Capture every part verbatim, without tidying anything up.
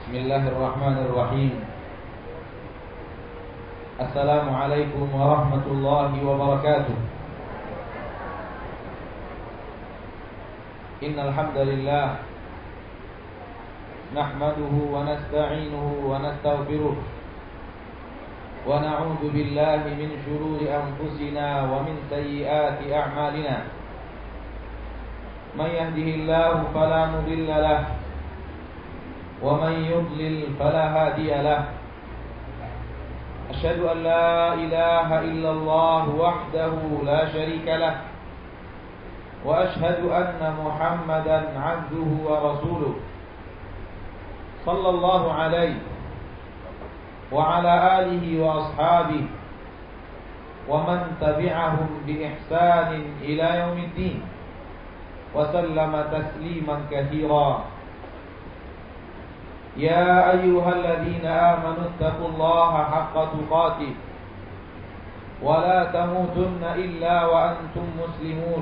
Bismillahirrahmanirrahim. Assalamualaikum warahmatullahi wabarakatuh. Innal hamdalillah nahmaduhu wa nasta'inuhu wa nastaghfiruh wa na'udzu billahi min shururi anfusina wa min sayyiati a'malina. May yahdihillahu fala mudilla lahu ومن يضلل فلا هادي له أشهد أن لا إله إلا الله وحده لا شريك له وأشهد أن محمدا عبده ورسوله صلى الله عليه وعلى آله وأصحابه ومن تبعهم بإحسان إلى يوم الدين وسلم تسليما كثيرا. يا أيها الذين آمنوا اتقوا الله حق تقاته ولا تموتن إلا وأنتم مسلمون.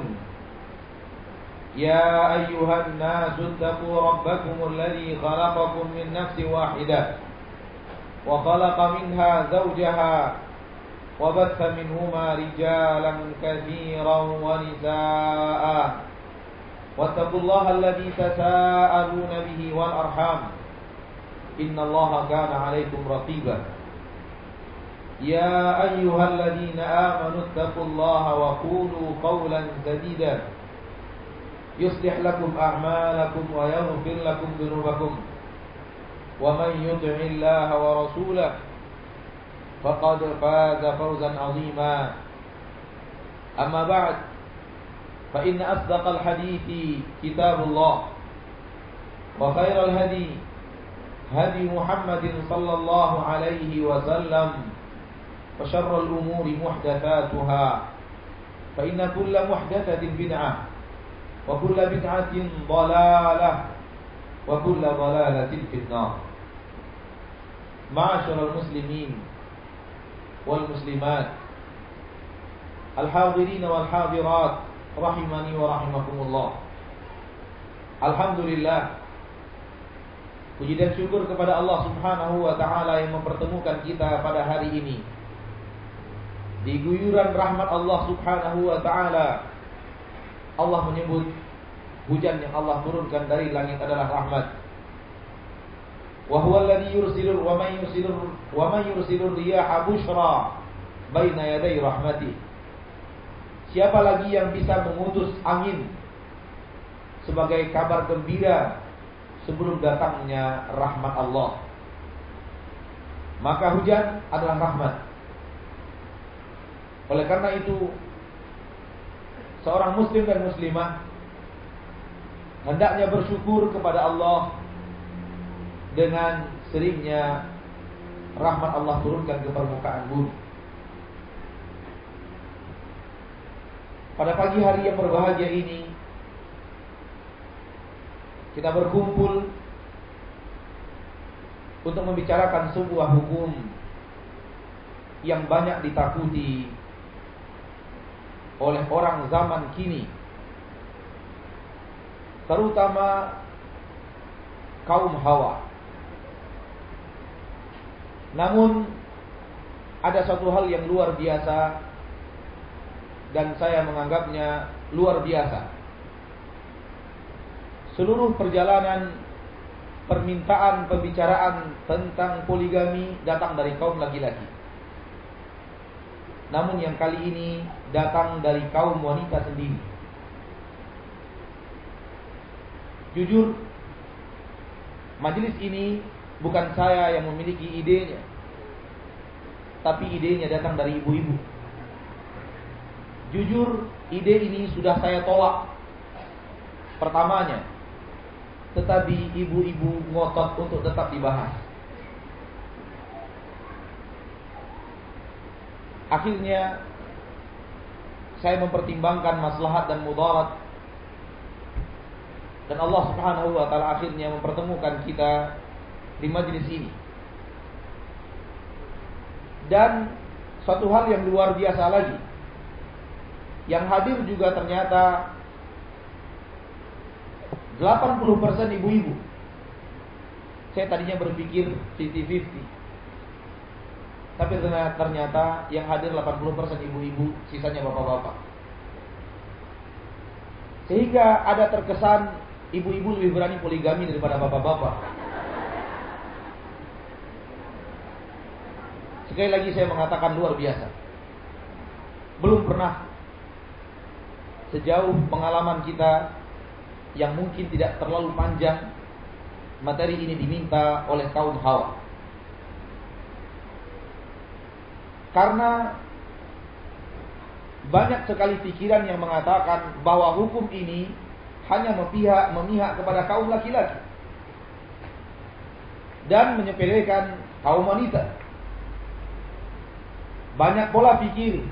يا أيها الناس اتقوا ربكم الذي خلقكم من نفس واحدة وخلق منها زوجها وبث منهما رجالا كثيرا ونساء واتقوا الله الذي تساءلون به والأرحام Inna Allah kana alaikum raqiba. Ya ayyuhalladzina amanu taqullaha wa qulu qawlan sadida yuslih lakum a'malakum wa yaghfir lakum dhunubakum wa man yuti'illaha wa rasulahu faqad faza fawzan 'azima. Amma ba'd, fa inna asdaqal hadithi kitabullah wa khairal hadi هدي محمد صلى الله عليه وسلم وشر الأمور محدثاتها فإن كل محدثة بدعة وكل بدعة ضلالة وكل ضلالة في النار. معاشر المسلمين والمسلمات الحاضرين والحاضرات رحمني ورحمكم الله. Alhamdulillah, puji dan syukur kepada Allah Subhanahu wa ta'ala yang mempertemukan kita pada hari ini di guyuran rahmat Allah Subhanahu wa ta'ala. Allah menyebut hujan yang Allah turunkan dari langit adalah rahmat. Wa huwa alladhi yursilu wa man yursilu wa man yursilu riyaha bushra baina yaday rahmati. Siapa lagi yang bisa mengutus angin sebagai kabar gembira sebelum datangnya rahmat Allah? Maka hujan adalah rahmat. Oleh karena itu, seorang muslim dan muslimah hendaknya bersyukur kepada Allah dengan seringnya rahmat Allah turunkan ke permukaan bumi. Pada pagi hari yang berbahagia ini, kita berkumpul untuk membicarakan sebuah hukum yang banyak ditakuti oleh orang zaman kini, terutama kaum hawa. Namun ada satu hal yang luar biasa dan saya menganggapnya luar biasa. Seluruh perjalanan permintaan pembicaraan tentang poligami datang dari kaum laki-laki. Namun yang kali ini datang dari kaum wanita sendiri. Jujur, majelis ini bukan saya yang memiliki idenya, tapi idenya datang dari ibu-ibu. Jujur, ide ini sudah saya tolak pertamanya, tetapi ibu-ibu ngotot untuk tetap dibahas. Akhirnya saya mempertimbangkan maslahat dan mudarat, dan Allah Subhanahu wa ta'ala akhirnya mempertemukan kita di majlis ini. Dan suatu hal yang luar biasa lagi, yang hadir juga ternyata delapan puluh persen ibu-ibu. Saya tadinya berpikir lima puluh lima puluh. Tapi ternyata yang hadir delapan puluh persen ibu-ibu, sisanya bapak-bapak. Sehingga ada terkesan ibu-ibu lebih berani poligami daripada bapak-bapak. Sekali lagi saya mengatakan luar biasa. Belum pernah sejauh pengalaman kita yang mungkin tidak terlalu panjang, materi ini diminta oleh kaum Hawa. Karena banyak sekali pikiran yang mengatakan bahwa hukum ini hanya memihak, memihak kepada kaum laki-laki dan menyepelekan kaum wanita. Banyak pola pikir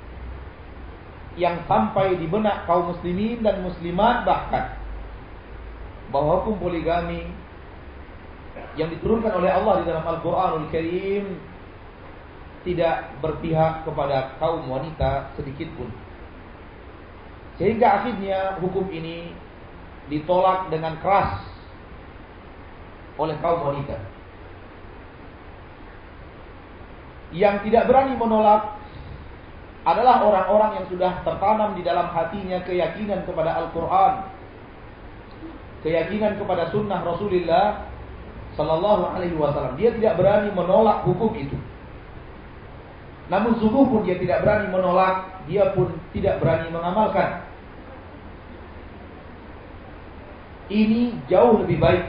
yang sampai di benak kaum muslimin dan muslimat bahkan bahwa hukum poligami yang diturunkan oleh Allah di dalam Al-Quranul Karim tidak berpihak kepada kaum wanita sedikit pun. Sehingga akhirnya hukum ini ditolak dengan keras oleh kaum wanita. Yang tidak berani menolak adalah orang-orang yang sudah tertanam di dalam hatinya keyakinan kepada Al-Quran, keyakinan kepada sunnah Rasulullah Sallallahu Alaihi Wasallam. Dia tidak berani menolak hukum itu. Namun sungguh pun dia tidak berani menolak, dia pun tidak berani mengamalkan. Ini jauh lebih baik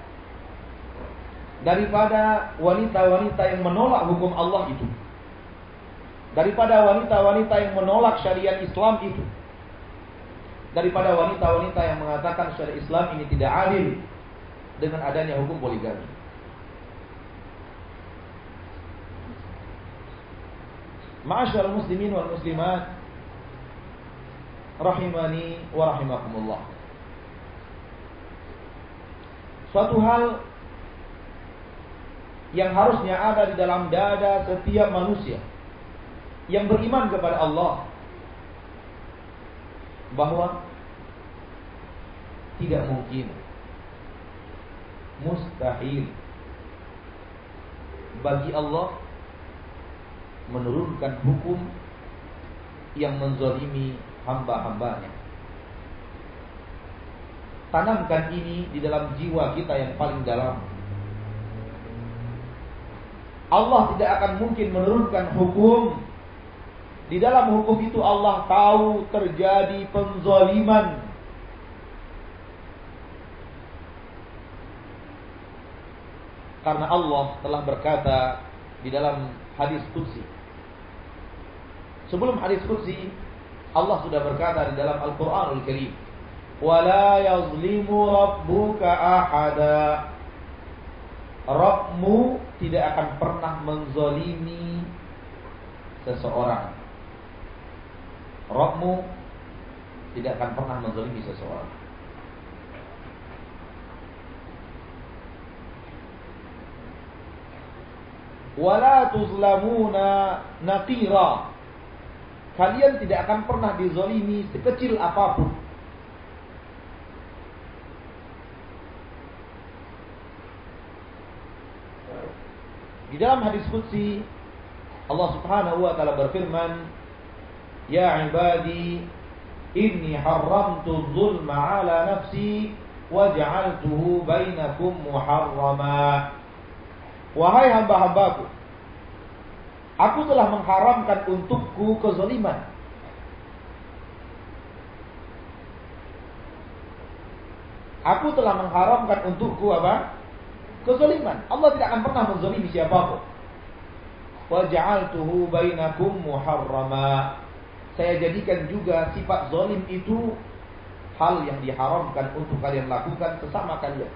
daripada wanita-wanita yang menolak hukum Allah itu, daripada wanita-wanita yang menolak syariat Islam itu, daripada wanita-wanita yang mengatakan syariat Islam ini tidak adil dengan adanya hukum poligami. Ma'asyiral muslimin wal muslimat rahimani wa rahimakumullah. Suatu hal yang harusnya ada di dalam dada setiap manusia yang beriman kepada Allah, bahwa tidak mungkin, mustahil bagi Allah menurunkan hukum yang menzalimi hamba-hambanya. Tanamkan ini di dalam jiwa kita yang paling dalam. Allah tidak akan mungkin menurunkan hukum. Di dalam hukum itu Allah tahu terjadi penzaliman. Karena Allah telah berkata di dalam hadis qudsi. Sebelum hadis qudsi, Allah sudah berkata di dalam Al-Quranul Karim, وَلَا يَظْلِمُ رَبُّكَ أَحَدًا. Rabbmu tidak akan pernah menzalimi seseorang. Rabbmu tidak akan pernah menzalimi seseorang. وَلَا تُظْلَمُونَ نَقِيرًا. Kalian tidak akan pernah dizalimi sekecil apapun. Di dalam hadis qudsi Allah Subhanahu wa taala berfirman, "Ya ibadi, inni haramtu dzulma 'ala nafsi wa ja'altuhu bainakum muharrama." Wahai hamba-hambaku, aku telah mengharamkan untukku kezaliman. Aku telah mengharamkan untukku apa? Kezaliman. Allah tidak akan pernah menzalimi siapapun. Wa ja'altuhu bainakum muharrama. Saya jadikan juga sifat zalim itu hal yang diharamkan untuk kalian lakukan sesama kalian.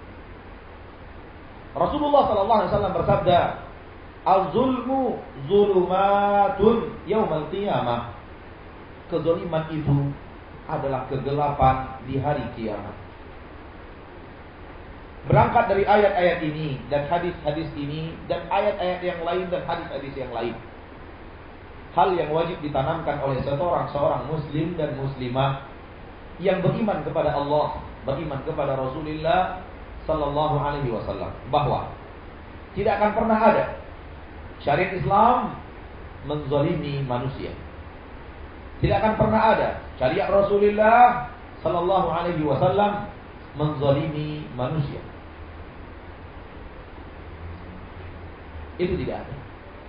Rasulullah sallallahu alaihi wasallam bersabda, "Al-zulmu zulumatun yaumal qiyamah." Kezaliman itu adalah kegelapan di hari kiamat. Berangkat dari ayat-ayat ini dan hadis-hadis ini dan ayat-ayat yang lain dan hadis-hadis yang lain, hal yang wajib ditanamkan oleh seorang seorang muslim dan muslimah yang beriman kepada Allah, beriman kepada Rasulullah Sallallahu Alaihi Wasallam bahwa tidak akan pernah ada syariat Islam menzalimi manusia. Tidak akan pernah ada syariat Rasulullah Sallallahu Alaihi Wasallam menzalimi manusia. Itu tidak ada.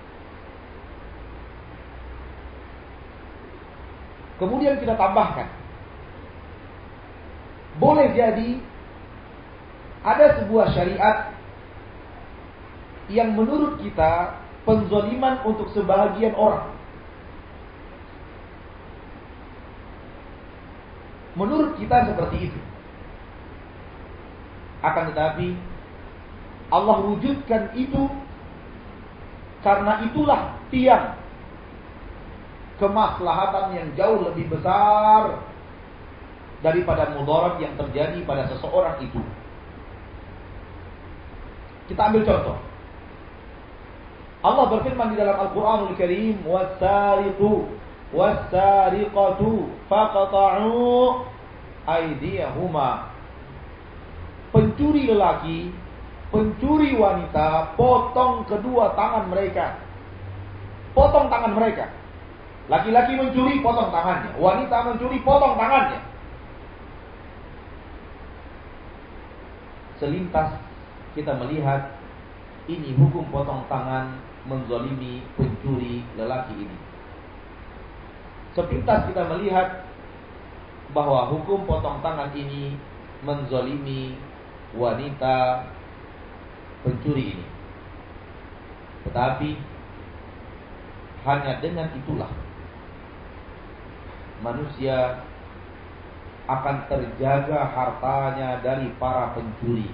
Kemudian kita tambahkan, boleh jadi ada sebuah syariat yang menurut kita penzaliman untuk sebahagian orang. Menurut kita seperti itu. Akan tetapi Allah wujudkan itu karena itulah tiang kemaslahatan yang jauh lebih besar daripada mudarat yang terjadi pada seseorang itu. Kita ambil contoh. Allah berfirman di dalam Al-Qur'anul Karim, "Was-sariqu was-sariqatu faqta'u aydiyahuma." Pencuri lelaki, pencuri wanita, potong kedua tangan mereka. Potong tangan mereka. Laki-laki mencuri, potong tangannya. Wanita mencuri, potong tangannya. Selintas kita melihat ini hukum potong tangan menzalimi pencuri lelaki ini. Sepintas kita melihat bahwa hukum potong tangan ini menzalimi wanita pencuri ini. Tetapi hanya dengan itulah manusia akan terjaga hartanya dari para pencuri.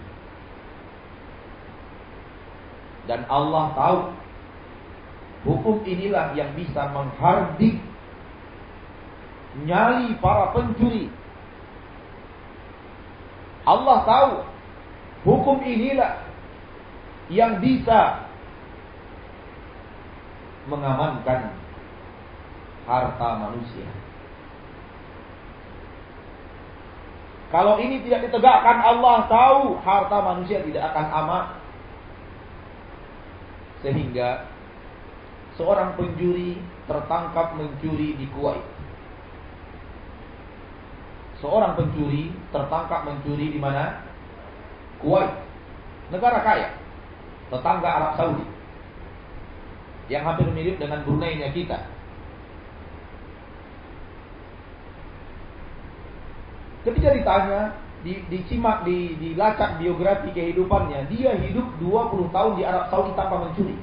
Dan Allah tahu hukum inilah yang bisa menghardik nyali para pencuri. Allah tahu hukum inilah yang bisa mengamankan harta manusia. Kalau ini tidak ditegakkan, Allah tahu harta manusia tidak akan aman. Sehingga seorang pencuri tertangkap mencuri di Kuwait. Seorang pencuri tertangkap mencuri di mana? Kuwait. Negara kaya, tetangga Arab Saudi, yang hampir mirip dengan Brunei-nya kita. Ketika ditanya, di, disimak, di, dilacak biografi kehidupannya, dia hidup dua puluh tahun di Arab Saudi tanpa mencuri.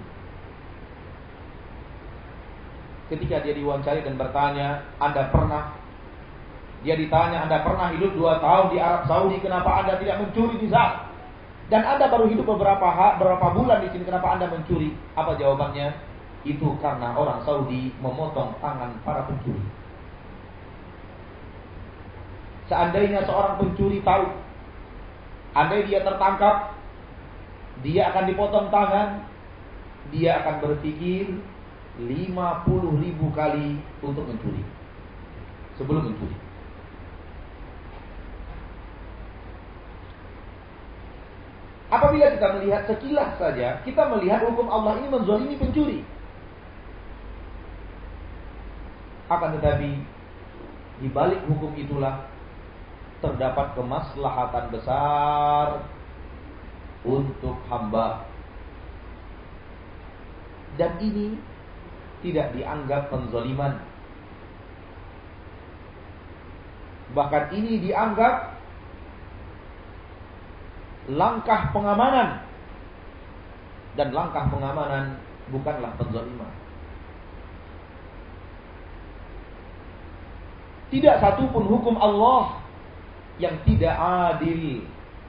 Ketika dia diwawancari dan bertanya, Anda pernah? Dia ditanya, Anda pernah hidup dua tahun di Arab Saudi, kenapa Anda tidak mencuri di sana? Dan Anda baru hidup beberapa beberapa bulan di sini, kenapa Anda mencuri? Apa jawabannya? Itu karena orang Saudi memotong tangan para pencuri. Seandainya seorang pencuri tahu, andai dia tertangkap, dia akan dipotong tangan, dia akan berpikir lima puluh ribu kali untuk mencuri sebelum mencuri. Apabila kita melihat sekilas saja, kita melihat hukum Allah ini menzalimi pencuri. Akan tetapi di balik hukum itulah terdapat kemaslahatan besar untuk hamba. Dan ini tidak dianggap penzaliman. Bahkan ini dianggap langkah pengamanan. Dan langkah pengamanan bukanlah penzaliman. Tidak satu pun hukum Allah yang tidak adil.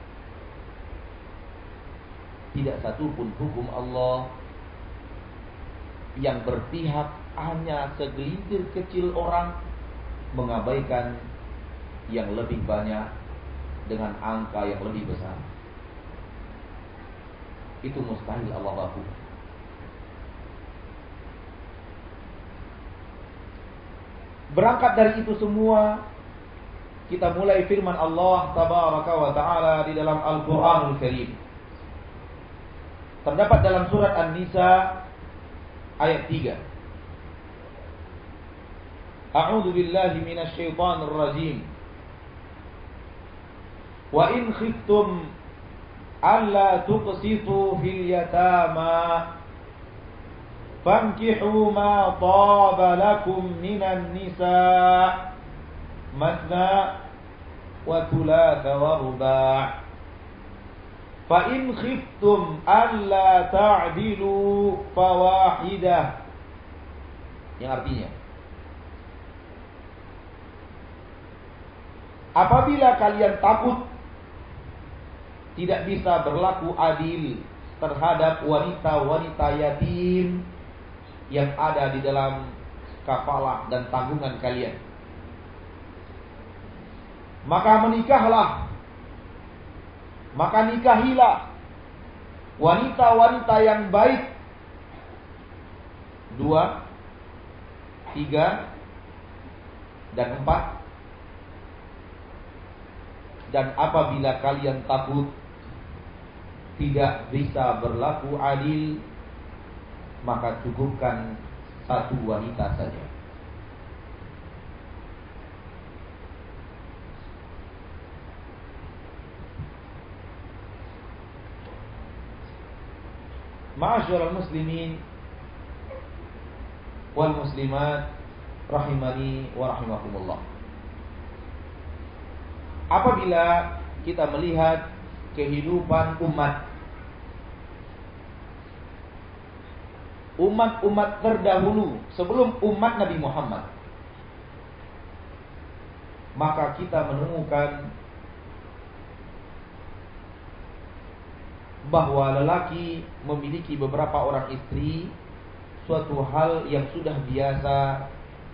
Tidak satu pun hukum Allah yang berpihak hanya segelintir kecil orang, mengabaikan yang lebih banyak dengan angka yang lebih besar. Itu mustahil Allah lakukan. Berangkat dari itu semua, kita mulai firman Allah tabaraka wa ta'ala di dalam Al-Qur'anul Karim. Terdapat dalam surat An-Nisa ayat tiga. A'udzu billahi minasy syaithanir rajim. Wa in khiftum alla tuqsitu fil yatama fankihu ma taba lakum minan nisa matna wa thulatha wa ruba' fa in khiftum alla ta'dilu fawahidah, yang artinya apabila kalian takut tidak bisa berlaku adil terhadap wanita-wanita yatim yang ada di dalam kafalah dan tanggungan kalian, maka menikahlah, maka nikahilah wanita-wanita yang baik. Dua, tiga, dan empat. Dan apabila kalian takut tidak bisa berlaku adil, maka cukupkan satu wanita saja. Ma'asyiral muslimin wal muslimat rahimani wa rahimakumullah. Apabila kita melihat kehidupan umat umat-umat terdahulu sebelum umat Nabi Muhammad, maka kita menemukan bahwa lelaki memiliki beberapa orang istri suatu hal yang sudah biasa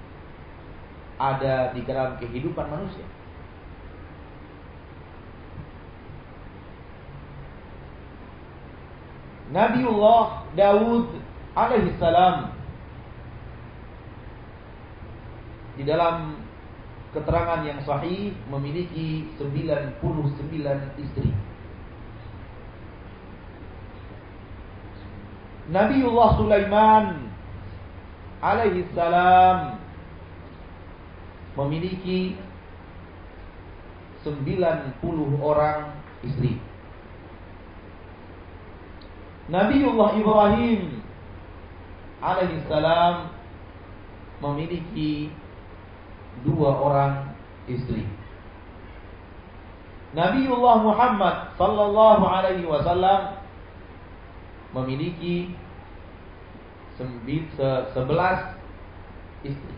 ada di dalam kehidupan manusia. Nabiullah Daud alaihi salam di dalam keterangan yang sahih memiliki sembilan puluh sembilan istri. Nabiullah Sulaiman alaihi salam memiliki sembilan puluh orang istri. Nabiullah Ibrahim alaihi salam memiliki dua orang istri. Nabiullah Muhammad sallallahu alaihi wasallam memiliki sebelas istri.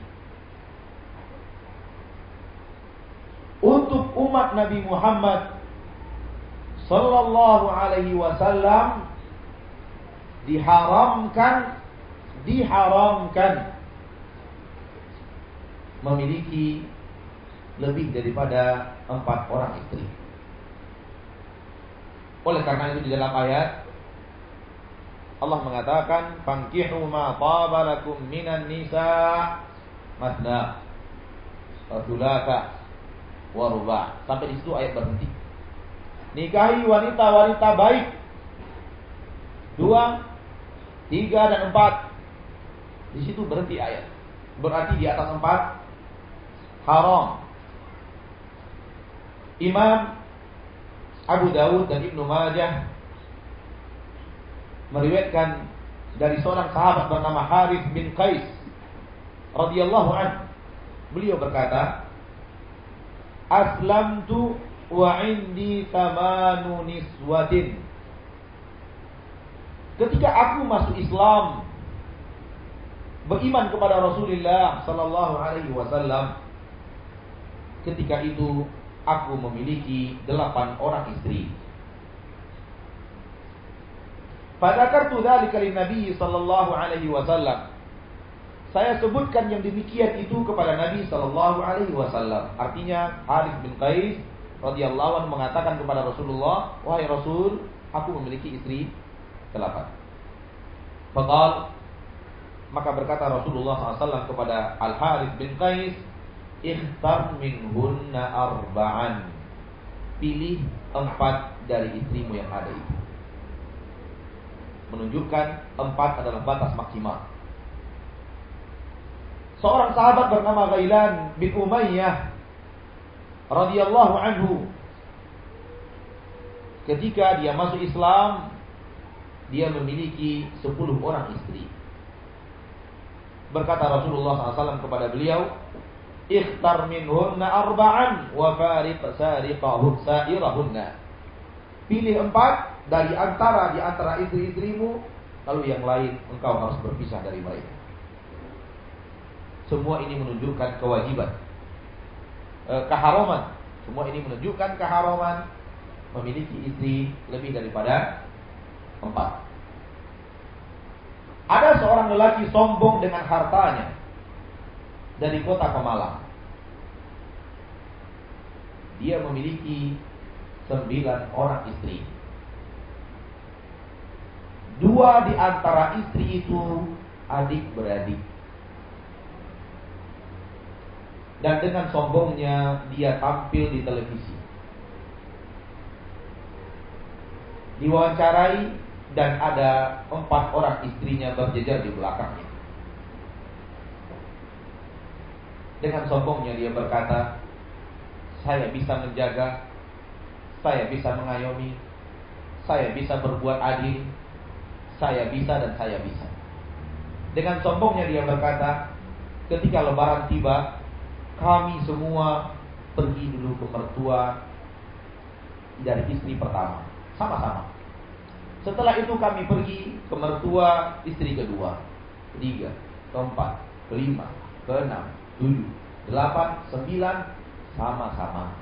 Untuk umat Nabi Muhammad sallallahu alaihi wasallam diharamkan diharamkan memiliki lebih daripada empat orang istri. Oleh karena itu di dalam ayat Allah mengatakan fankihu ma taba lakum minan nisa masna wa thulatha wa ruba'. Sampai di situ ayat berhenti. Nikahi wanita-wanita baik. Dua, tiga, dan empat. Di situ berhenti ayat. Berarti di atas empat haram. Imam Abu Dawud dan Ibnu Majah meriwayatkan dari seorang sahabat bernama Harith bin Qais radhiyallahu anhu. Beliau berkata, "Aslamtu wa indi thamanu niswatin." Ketika aku masuk Islam, beriman kepada Rasulullah sallallahu alaihi wasallam, ketika itu aku memiliki delapan orang istri. Fadzakartu dzalika lin-nabi sallallahu alaihi wasallam. Saya sebutkan yang demikian itu kepada Nabi sallallahu alaihi wasallam. Artinya Harith bin Qais radhiyallahu anhu mengatakan kepada Rasulullah, "Wahai Rasul, aku memiliki istri delapan." Faqal, maka berkata Rasulullah sallallahu alaihi wasallam kepada Al-Harith bin Qais, ikhtar minhunna arba'an. Pilih empat dari istrimu yang ada itu. Menunjukkan empat adalah batas maksimal. Seorang sahabat bernama Ghailan bin Umayyah radhiyallahu anhu, ketika dia masuk Islam, dia memiliki sepuluh orang istri. Berkata Rasulullah shallallahu alaihi wasallam kepada beliau, ikhtar minhunna arba'an wa fariq sariqahun sa'irahunna. Pilih empat dari antara di antara istri-istrimu, lalu yang lain engkau harus berpisah dari mereka. Semua ini menunjukkan kewajiban, e, keharaman. Semua ini menunjukkan keharaman memiliki istri lebih daripada empat. Ada seorang lelaki sombong dengan hartanya dari kota Pemalang. Dia memiliki sembilan orang istri. Dua di antara istri itu adik-beradik. Dan dengan sombongnya dia tampil di televisi, diwawancarai, dan ada empat orang istrinya berjejer di belakangnya. Dengan sombongnya dia berkata, saya bisa menjaga, saya bisa mengayomi, saya bisa berbuat adil, saya bisa dan saya bisa. Dengan sombongnya dia berkata, ketika lebaran tiba, kami semua pergi dulu ke mertua dari istri pertama, sama-sama. Setelah itu kami pergi ke mertua istri kedua, ketiga, keempat, kelima, keenam, tujuh, delapan, sembilan, sama-sama.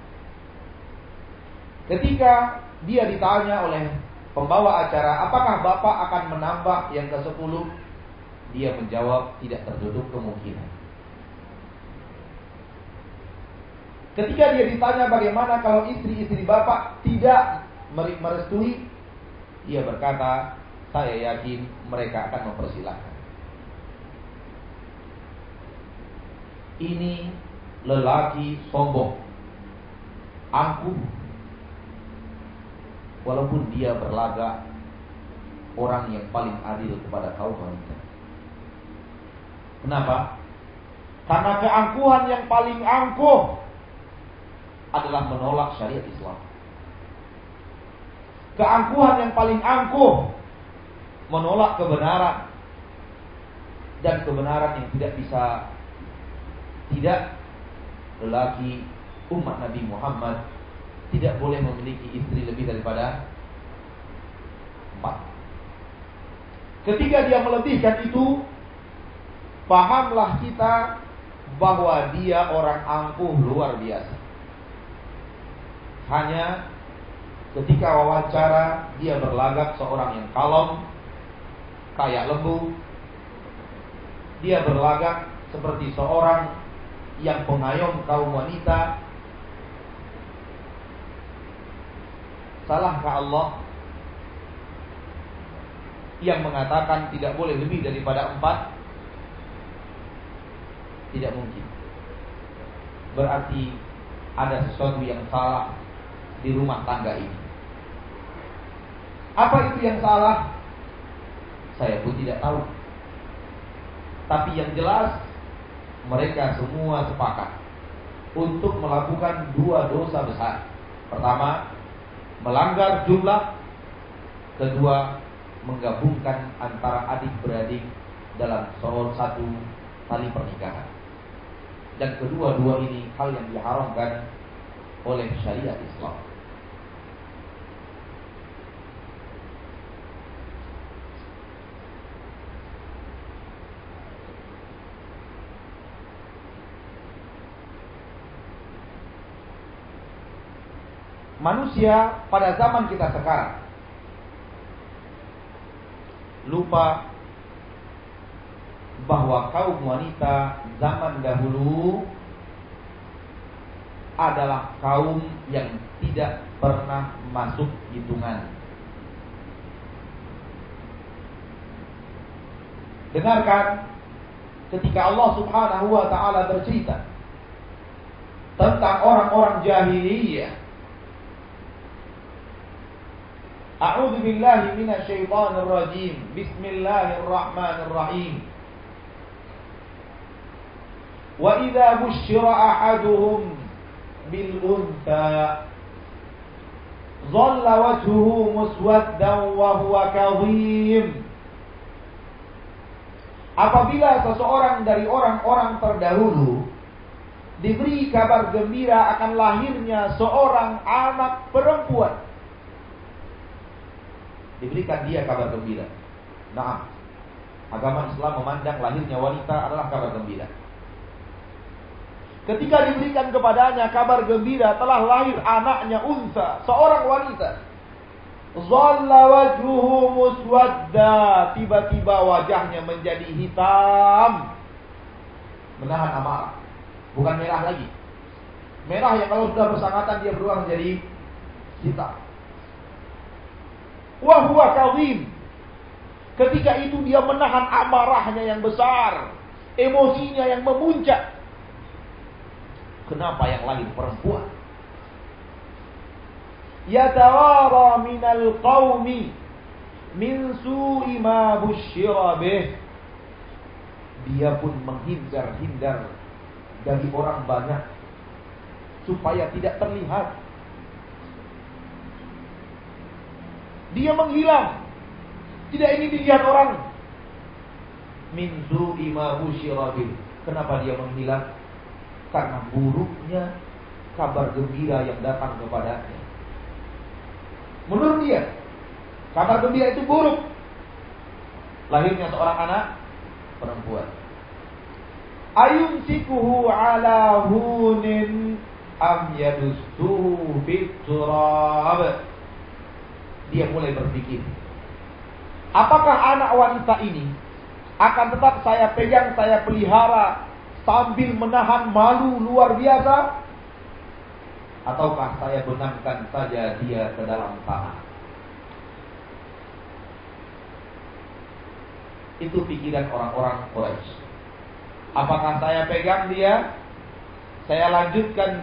Ketika dia ditanya oleh pembawa acara, apakah bapak akan menambah yang ke sepuluh? Dia menjawab, tidak tertutup kemungkinan. Ketika dia ditanya bagaimana kalau istri-istri bapak tidak merestui, dia berkata, saya yakin mereka akan mempersilahkan. Ini lelaki sombong, angkuh, walaupun dia berlagak orang yang paling adil kepada kaum wanita. Kenapa? Karena keangkuhan yang paling angkuh adalah menolak syariat Islam. Keangkuhan yang paling angkuh menolak kebenaran, dan kebenaran yang tidak bisa, tidak, lelaki umat Nabi Muhammad tidak boleh memiliki istri lebih daripada empat. Ketika dia melebihkan itu, pahamlah kita bahwa dia orang angkuh luar biasa. Hanya ketika wawancara dia berlagak seorang yang kalem, kayak lembu. Dia berlagak seperti seorang yang pengayom kaum wanita. Salahkah Allah yang mengatakan tidak boleh lebih daripada empat? Tidak mungkin. Berarti ada sesuatu yang salah di rumah tangga ini. Apa itu yang salah? Saya pun tidak tahu. Tapi yang jelas, mereka semua sepakat untuk melakukan dua dosa besar. Pertama, melanggar jumlah. Kedua, menggabungkan antara adik-beradik dalam satu tali pernikahan. Dan kedua-dua ini hal yang diharamkan oleh syariat Islam. Manusia pada zaman kita sekarang lupa bahwa kaum wanita zaman dahulu adalah kaum yang tidak pernah masuk hitungan. Dengarkan ketika Allah Subhanahu wa taala bercerita tentang orang-orang jahiliyah. A'udzu billahi minasyaitonir rajim. Bismillahirrahmanirrahim. Wa idza busyira ahaduhum bil untha dhalla wajhuhu muswaddan wa huwa kadhim. Apabila seseorang dari orang-orang terdahulu diberi kabar gembira akan lahirnya seorang anak perempuan, diberikan dia kabar gembira. Nah, agama Islam memandang lahirnya wanita adalah kabar gembira. Ketika diberikan kepadanya kabar gembira telah lahir anaknya unsa, seorang wanita. Dhalla wajhuhu muswadda, tiba-tiba wajahnya menjadi hitam, menahan amarah. Bukan merah lagi. Merah yang kalau sudah bersangatan dia berubah menjadi hitam. Wa huwa kadhim. Ketika itu dia menahan amarahnya yang besar, emosinya yang memuncak. Kenapa yang lahir perempuan? Yatawara minal qaumi min su'i ma busyira bih. Dia pun menghindar-hindar dari orang banyak supaya tidak terlihat. Dia menghilang, tidak ingin dilihat orang. Min su'i ma busyira bih. Kenapa dia menghilang? Karena buruknya kabar gembira yang datang kepadanya. Menurut dia, kabar gembira itu buruk. Lahirnya seorang anak perempuan. Ayumsikuhu ala hunin am yadustuhu fit turab. Dia mulai berpikir, apakah anak wanita ini akan tetap saya pegang, saya pelihara sambil menahan malu luar biasa, ataukah saya benamkan saja dia ke dalam tanah? Itu pikiran orang-orang Quraisy. Apakah saya pegang dia, saya lanjutkan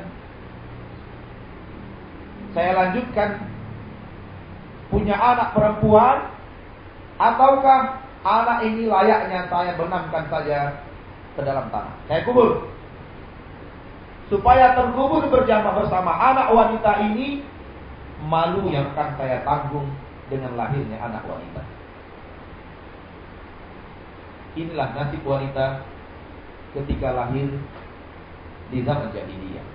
saya lanjutkan punya anak perempuan, ataukah anak ini layaknya saya benamkan saja ke dalam tanah, saya kubur, supaya terkubur berjamaah bersama anak wanita ini. Malu yang akan saya tanggung dengan lahirnya anak wanita. Inilah nasib wanita ketika lahir di zaman jahiliyah.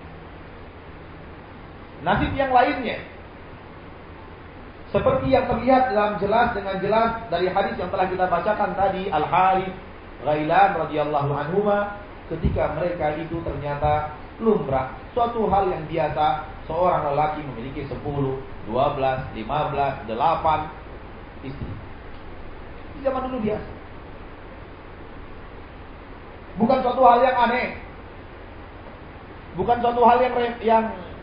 Nasib yang lainnya, seperti yang terlihat dalam jelas dengan jelas dari hadis yang telah kita bacakan tadi, Al-Harith Ghailan radhiyallahu anhuma, ketika mereka itu ternyata lumrah, suatu hal yang biasa, seorang lelaki memiliki sepuluh, dua belas, lima belas, delapan istri. Di zaman dulu biasa. Bukan suatu hal yang aneh. Bukan suatu hal yang yang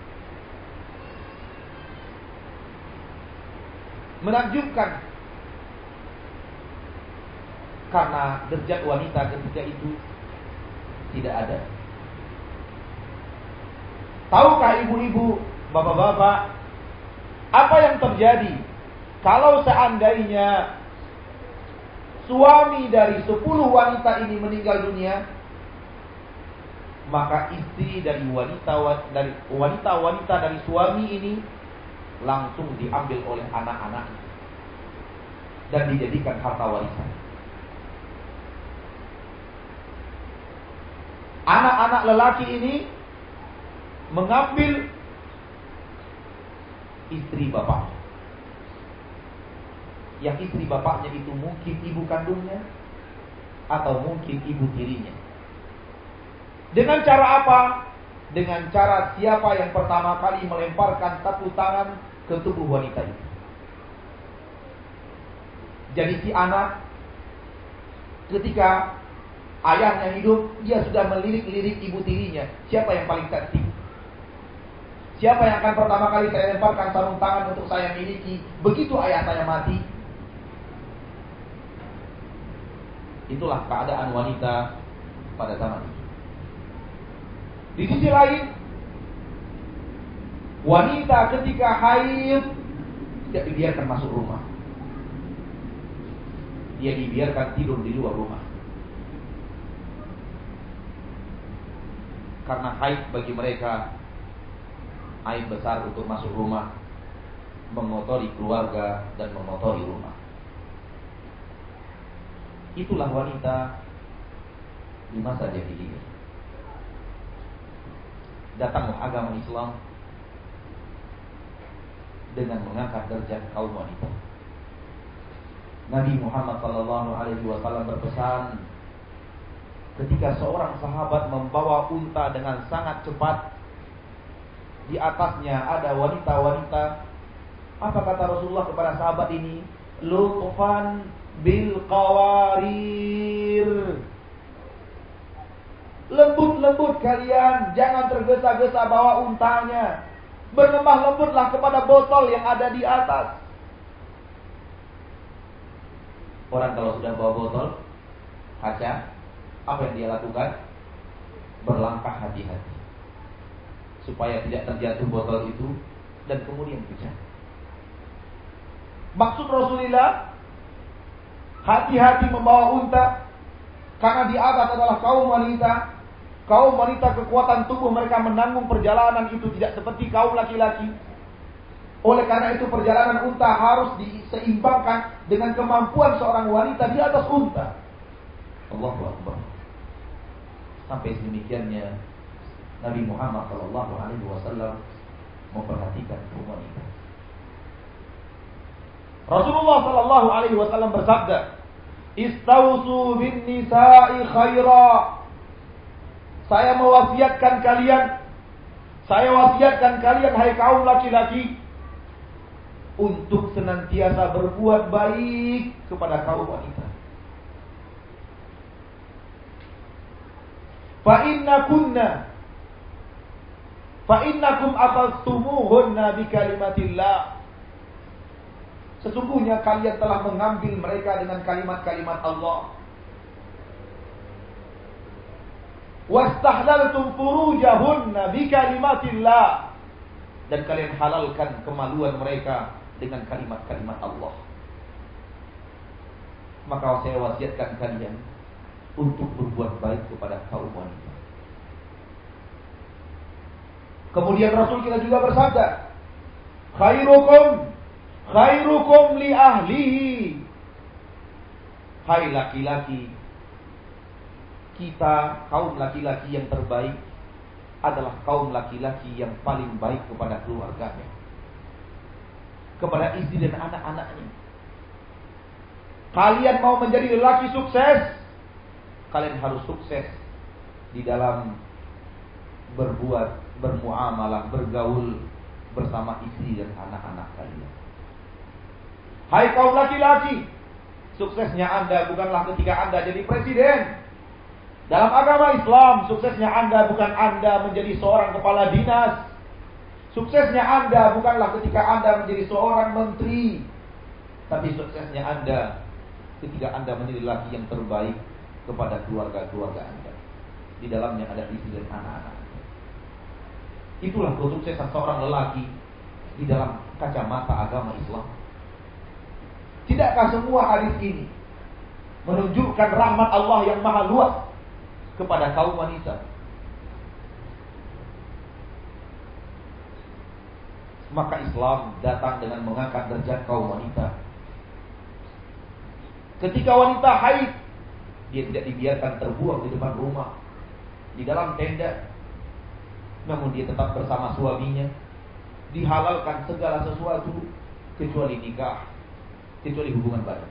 menakjubkan. Karena derajat wanita ketika itu tidak ada. Tahukah ibu-ibu, bapak-bapak, apa yang terjadi kalau seandainya suami dari sepuluh wanita ini meninggal dunia? Maka istri dari wanita dari wanita-wanita dari suami ini langsung diambil oleh anak-anaknya dan dijadikan harta warisan. Anak-anak lelaki ini mengambil istri bapaknya. Yang istri bapaknya itu mungkin ibu kandungnya atau mungkin ibu tirinya. Dengan cara apa? Dengan cara siapa yang pertama kali melemparkan satu tangan ke tubuh wanita itu. Jadi si anak ketika ayahnya hidup, dia sudah melirik-lirik ibu tirinya. Siapa yang paling seksi? Siapa yang akan pertama kali saya lemparkan sarung tangan untuk saya miliki begitu ayah saya mati? Itulah keadaan wanita pada zaman itu. Di sisi lain, wanita ketika haid tidak dibiarkan masuk rumah. Dia dibiarkan tidur di luar rumah. Karena haid bagi mereka aib besar untuk masuk rumah, mengotori keluarga dan mengotori rumah. Itulah wanita di masa jahiliyah. Datanglah agama Islam dengan mengangkat derajat kaum wanita. Nabi Muhammad sallallahu alaihi wasallam berpesan, ketika seorang sahabat membawa unta dengan sangat cepat, di atasnya ada wanita-wanita. Apa kata Rasulullah kepada sahabat ini? Lutfan bil qawarir. Lembut-lembut kalian, jangan tergesa-gesa bawa untanya. Berlemah lembutlah kepada botol yang ada di atas. Orang kalau sudah bawa botol kaca, apa yang dia lakukan? Berlangkah hati-hati supaya tidak terjatuh botol itu dan kemudian pecah. Maksud Rasulullah, hati-hati membawa unta, karena di atas adalah kaum wanita. Kaum wanita kekuatan tubuh mereka menanggung perjalanan itu tidak seperti kaum laki-laki. Oleh karena itu perjalanan unta harus diseimbangkan dengan kemampuan seorang wanita di atas unta. Allahu Akbar. Sampai sedemikiannya Nabi Muhammad sallallahu alaihi wasallam memperhatikan kaum wanita. Rasulullah sallallahu alaihi wasallam bersabda, "Istausu bin nisa'i khaira." Saya mewasiatkan kalian, saya wasiatkan kalian hai kaum laki-laki untuk senantiasa berbuat baik kepada kaum wanita. Fa inna kunna fa innakum aqastumuhunna bi kalimatillah. Sesungguhnya kalian telah mengambil mereka dengan kalimat-kalimat Allah. Wastahlaltum furujahunna bi kalimatillah. Dan kalian halalkan kemaluan mereka dengan kalimat-kalimat Allah. Maka saya wasiatkan kalian untuk berbuat baik kepada kaum wanita. Kemudian Rasul kita juga bersabda, khairukum khairukum li ahlihi. Hai laki-laki, kita kaum laki-laki yang terbaik adalah kaum laki-laki yang paling baik kepada keluarganya, kepada istri dan anak-anaknya. Kalian mau menjadi lelaki sukses, kalian harus sukses di dalam berbuat, bermuamalah, bergaul bersama istri dan anak-anak kalian. Hai kaum laki-laki, suksesnya Anda bukanlah ketika Anda jadi presiden. Dalam agama Islam, suksesnya Anda bukan Anda menjadi seorang kepala dinas. Suksesnya Anda bukanlah ketika Anda menjadi seorang menteri. Tapi suksesnya Anda ketika Anda menjadi laki yang terbaik kepada keluarga-keluarga Anda. Di dalamnya ada istri dan anak-anak. Itulah kesuksesan seorang lelaki di dalam kacamata agama Islam. Tidakkah semua hadis ini menunjukkan rahmat Allah yang maha luas kepada kaum wanita? Maka Islam datang dengan mengangkat derajat kaum wanita. Ketika wanita haid, dia tidak dibiarkan terbuang di depan rumah, di dalam tenda. Namun dia tetap bersama suaminya. Dihalalkan segala sesuatu kecuali nikah, kecuali hubungan badan.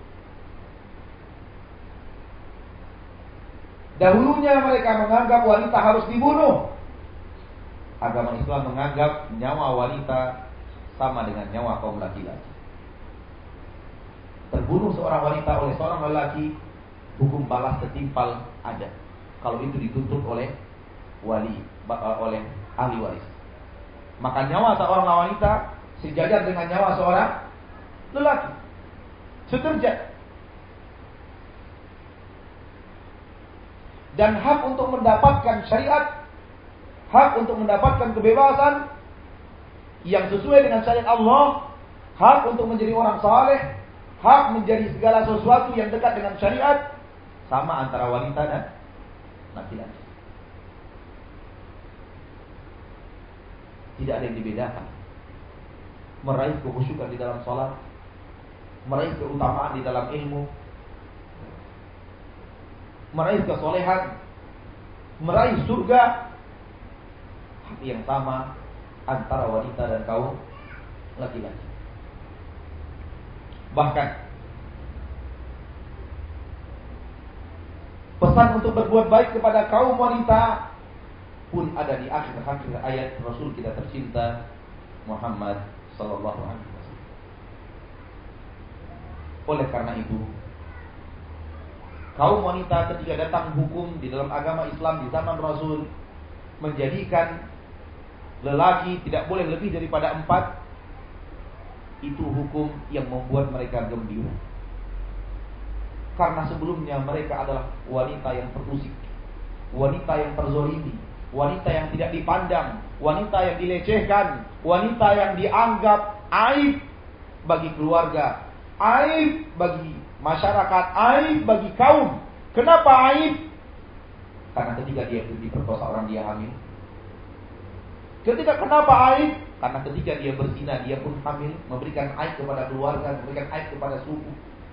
Dahulunya mereka menganggap wanita harus dibunuh. Agama Islam menganggap nyawa wanita sama dengan nyawa kaum laki-laki. Terbunuh seorang wanita oleh seorang lelaki, hukum balas setimpal ada. Kalau itu dituntut oleh wali, oleh ahli waris. Maka nyawa seorang wanita sejajar dengan nyawa seorang lelaki, sederajat. Dan hak untuk mendapatkan syariat hak untuk mendapatkan kebebasan yang sesuai dengan syariat Allah, hak untuk menjadi orang saleh, hak menjadi segala sesuatu yang dekat dengan syariat, sama antara wanita dan laki-laki. Tidak ada yang dibedakan. Meraih kekhusyukan di dalam salat, meraih keutamaan di dalam ilmu, meraih kesolehan, meraih surga, hak yang sama antara wanita dan kaum laki-laki. Bahkan pesan untuk berbuat baik kepada kaum wanita pun ada di akhir-akhir ayat Rasul kita tercinta Muhammad sallallahu alaihi wasallam. Oleh karena itu, kaum wanita ketika datang hukum di dalam agama Islam di zaman Rasul menjadikan lelaki tidak boleh lebih daripada empat, itu hukum yang membuat mereka gembira. Karena sebelumnya mereka adalah wanita yang terusik, wanita yang terzolimi, wanita yang tidak dipandang, wanita yang dilecehkan, wanita yang dianggap aib bagi keluarga, aib bagi masyarakat, aib bagi kaum. Kenapa aib? Karena ketika dia diperkosa orang dia hamil. Ketika kenapa aib? Karena ketika dia berzina dia pun hamil, memberikan aib kepada keluarga, memberikan aib kepada suku.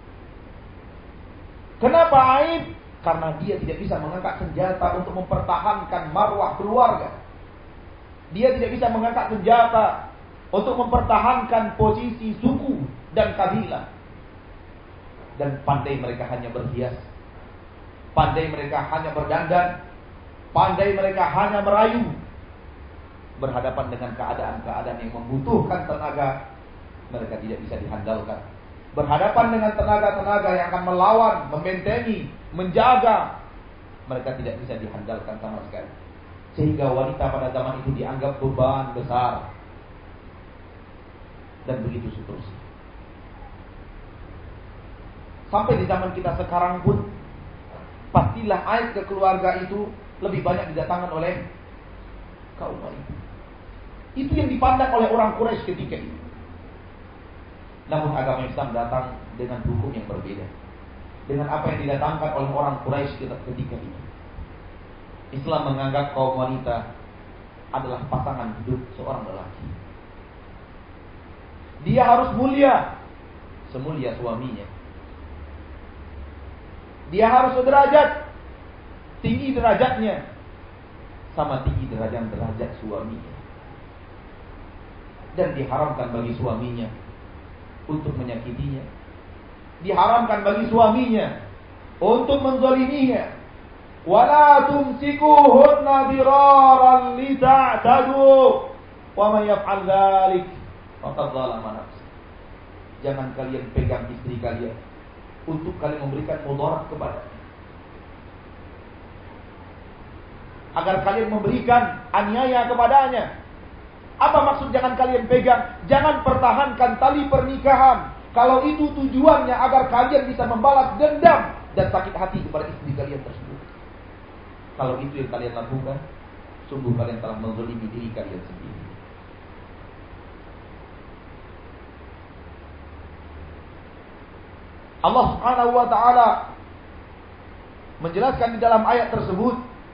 Kenapa aib? Karena dia tidak bisa mengangkat senjata untuk mempertahankan marwah keluarga. Dia tidak bisa mengangkat senjata untuk mempertahankan posisi suku dan kabilah. Dan pandai mereka hanya berhias, pandai mereka hanya berdandan, pandai mereka hanya merayu. Berhadapan dengan keadaan-keadaan yang membutuhkan tenaga, mereka tidak bisa dihandalkan. Berhadapan dengan tenaga-tenaga yang akan melawan, membentengi, menjaga, mereka tidak bisa dihandalkan sama sekali. Sehingga wanita pada zaman itu dianggap beban besar. Dan begitu seterusnya. Sampai di zaman kita sekarang pun, pastilah aib ke keluarga itu lebih banyak didatangkan oleh kaum wanita. Itu yang dipandang oleh orang Quraisy ketika itu. Namun agama Islam datang dengan hukum yang berbeda dengan apa yang didatangkan oleh orang Quraisy ketika itu. Islam menganggap kaum wanita adalah pasangan hidup seorang lelaki. Dia harus mulia semulia suaminya. Dia harus sederajat, tinggi derajatnya sama tinggi derajat-derajat suaminya. Dan diharamkan bagi suaminya untuk menyakitinya. Diharamkan bagi suaminya untuk menzaliminya. Wala tumsikuhunna diraran lita'tadu wa man yaf'al dzalik faqad zalama nafsah. Jangan kalian pegang istri kalian untuk kalian memberikan mudarat kepadanya, agar kalian memberikan aniaya kepadanya. Apa maksud jangan kalian pegang? Jangan pertahankan tali pernikahan kalau itu tujuannya agar kalian bisa membalas dendam dan sakit hati kepada istri kalian tersebut. Kalau itu yang kalian lakukan, sungguh kalian telah menzalimi diri kalian sendiri. Allah Subhanahu wa taala menjelaskan di dalam ayat tersebut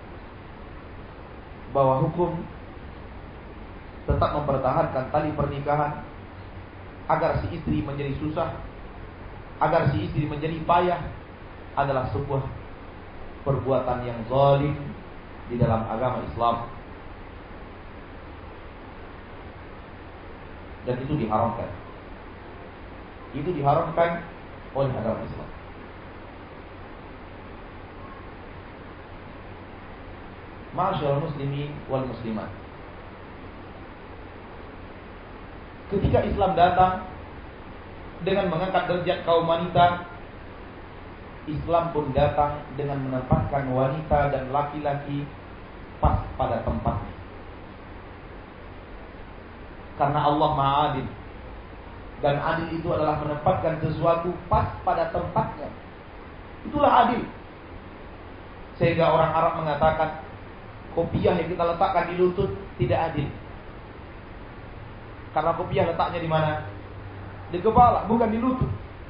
bahwa hukum tetap mempertahankan tali pernikahan agar si istri menjadi susah, agar si istri menjadi payah, adalah sebuah perbuatan yang zalim di dalam agama Islam. Dan itu diharamkan. Itu diharamkan oleh agama Islam. Ma'asyiral muslimin wal muslimat, ketika Islam datang dengan mengangkat derajat kaum wanita, Islam pun datang dengan menempatkan wanita dan laki-laki pas pada tempatnya. Karena Allah Maha Adil, dan adil itu adalah menempatkan sesuatu pas pada tempatnya. Itulah adil. Sehingga orang Arab mengatakan, kopiah yang kita letakkan di lutut tidak adil. Karena kopiah letaknya di mana? Di kepala, bukan di lutut.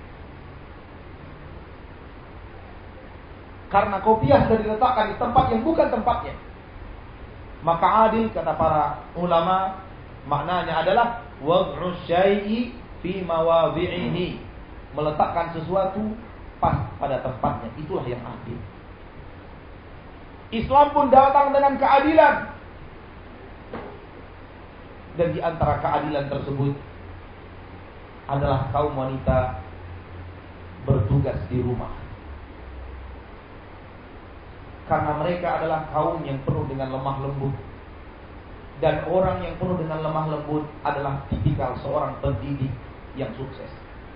Karena kopiah sudah diletakkan di tempat yang bukan tempatnya. Maka adil, kata para ulama, maknanya adalah wad'u syai'i fi mawadhi'ihi, meletakkan sesuatu pas pada tempatnya. Itulah yang adil. Islam pun datang dengan keadilan. Dan di antara keadilan tersebut adalah kaum wanita bertugas di rumah. Karena mereka adalah kaum yang penuh dengan lemah lembut. Dan orang yang penuh dengan lemah lembut adalah tipikal seorang pendidik yang sukses.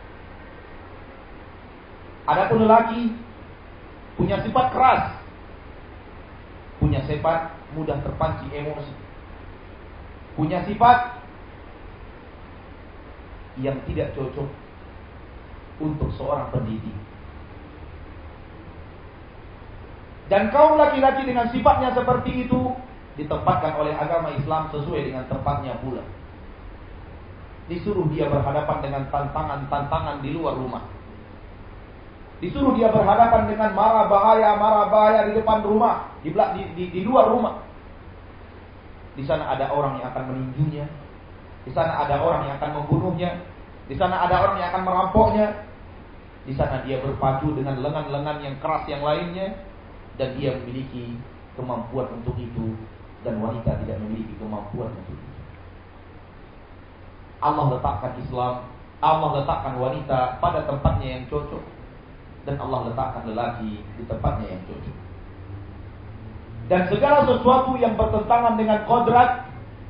Adapun lelaki punya sifat keras, punya sifat mudah terpancing emosi, punya sifat yang tidak cocok untuk seorang pendidik. Dan kaum laki-laki dengan sifatnya seperti itu ditempatkan oleh agama Islam sesuai dengan tempatnya pula. Disuruh dia berhadapan dengan tantangan-tantangan di luar rumah. Disuruh dia berhadapan dengan mara bahaya, mara bahaya di depan rumah, di, di, di, di luar rumah. Di sana ada orang yang akan meninjunya. Di sana ada orang yang akan membunuhnya. Di sana ada orang yang akan merampoknya. Di sana dia berpacu dengan lengan-lengan yang keras yang lainnya. Dan dia memiliki kemampuan untuk itu. Dan wanita tidak memiliki kemampuan untuk itu. Allah letakkan Islam, Allah letakkan wanita pada tempatnya yang cocok. Dan Allah letakkan lelaki di tempatnya yang cocok. Dan segala sesuatu yang bertentangan dengan kodrat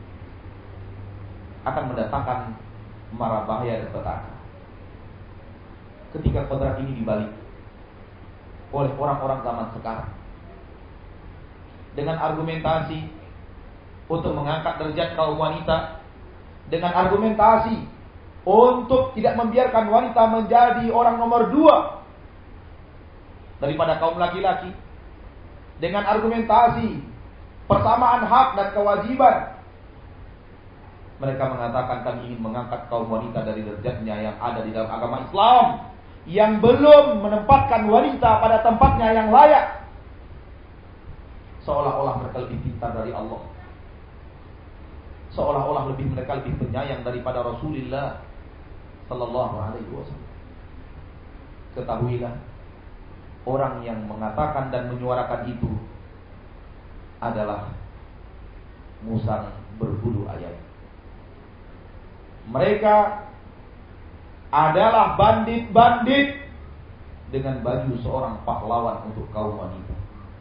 akan mendatangkan mara bahaya dan petaka. Ketika kodrat ini dibalik oleh orang-orang zaman sekarang dengan argumentasi untuk mengangkat derajat kaum wanita, dengan argumentasi untuk tidak membiarkan wanita menjadi orang nomor dua daripada kaum laki-laki, dengan argumentasi persamaan hak dan kewajiban. Mereka mengatakan kami ingin mengangkat kaum wanita dari derajatnya yang ada di dalam agama Islam, yang belum menempatkan wanita pada tempatnya yang layak. Seolah-olah mereka lebih pintar dari Allah. Seolah-olah lebih mereka lebih penyayang daripada Rasulullah sallallahu alaihi wasallam. Ketahuilah, orang yang mengatakan dan menyuarakan itu adalah musang berbulu ayam. Mereka adalah bandit-bandit dengan baju seorang pahlawan untuk kaum wanita.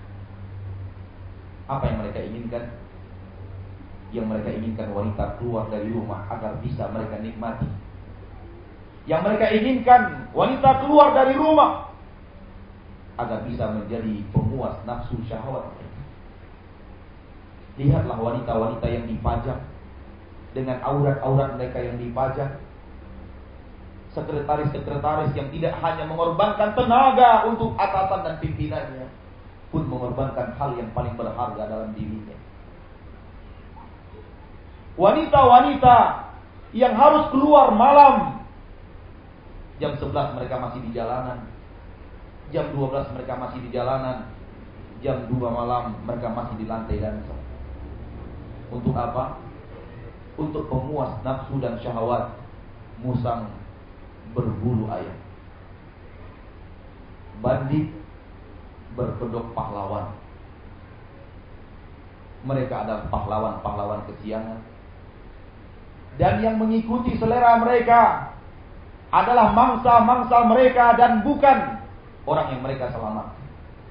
Apa yang mereka inginkan? Yang mereka inginkan wanita keluar dari rumah agar bisa mereka nikmati. Yang mereka inginkan wanita keluar dari rumah agar bisa menjadi pemuas nafsu syahwat mereka. Lihatlah wanita-wanita yang dipajang, dengan aurat-aurat mereka yang dipajang. Sekretaris-sekretaris yang tidak hanya mengorbankan tenaga untuk atasan dan pimpinannya, pun mengorbankan hal yang paling berharga dalam dirinya. Wanita-wanita yang harus keluar malam, jam sebelas mereka masih di jalanan, jam dua belas mereka masih di jalanan, jam dua malam mereka masih di lantai dansa. Untuk apa? Untuk pemuas nafsu dan syahwat musang berbulu ayam. Bandit berkedok pahlawan. Mereka adalah pahlawan-pahlawan kesiangan. Dan yang mengikuti selera mereka adalah mangsa-mangsa mereka dan bukan orang yang mereka selamatkan.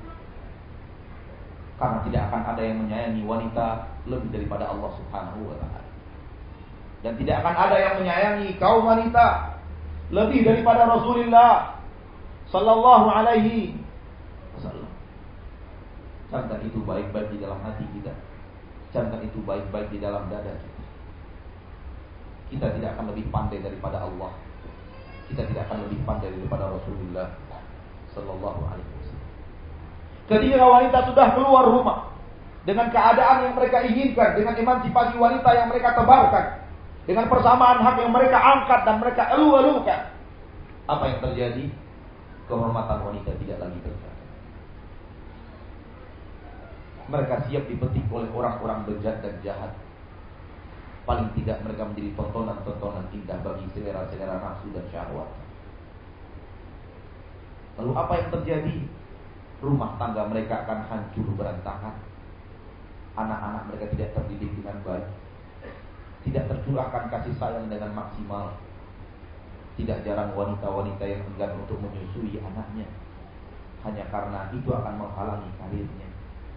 Karena tidak akan ada yang menyayangi wanita lebih daripada Allah Subhanahu wa taala. Dan tidak akan ada yang menyayangi kaum wanita lebih daripada Rasulullah sallallahu alaihi wasallam. Camkan itu baik-baik di dalam hati kita. Camkan itu baik-baik di dalam dada kita. Kita tidak akan lebih pandai daripada Allah. Kita tidak akan lebih pandai daripada Rasulullah sallallahu alaihi wasallam. Ketika wanita sudah keluar rumah dengan keadaan yang mereka inginkan, dengan emansipasi wanita yang mereka tebarkan, dengan persamaan hak yang mereka angkat dan mereka elu-elukan, apa yang terjadi? Kehormatan wanita tidak lagi terjaga. Mereka siap dipetik oleh orang-orang bejat dan jahat. Paling tidak mereka menjadi tontonan-tontonan indah bagi selera-selera nafsu dan syahwat. Lalu apa yang terjadi? Rumah tangga mereka akan hancur berantakan. Anak-anak mereka tidak terdidik dengan baik, tidak tercurahkan kasih sayang dengan maksimal. Tidak jarang wanita-wanita yang enggan untuk menyusui anaknya hanya karena itu akan menghalangi karirnya.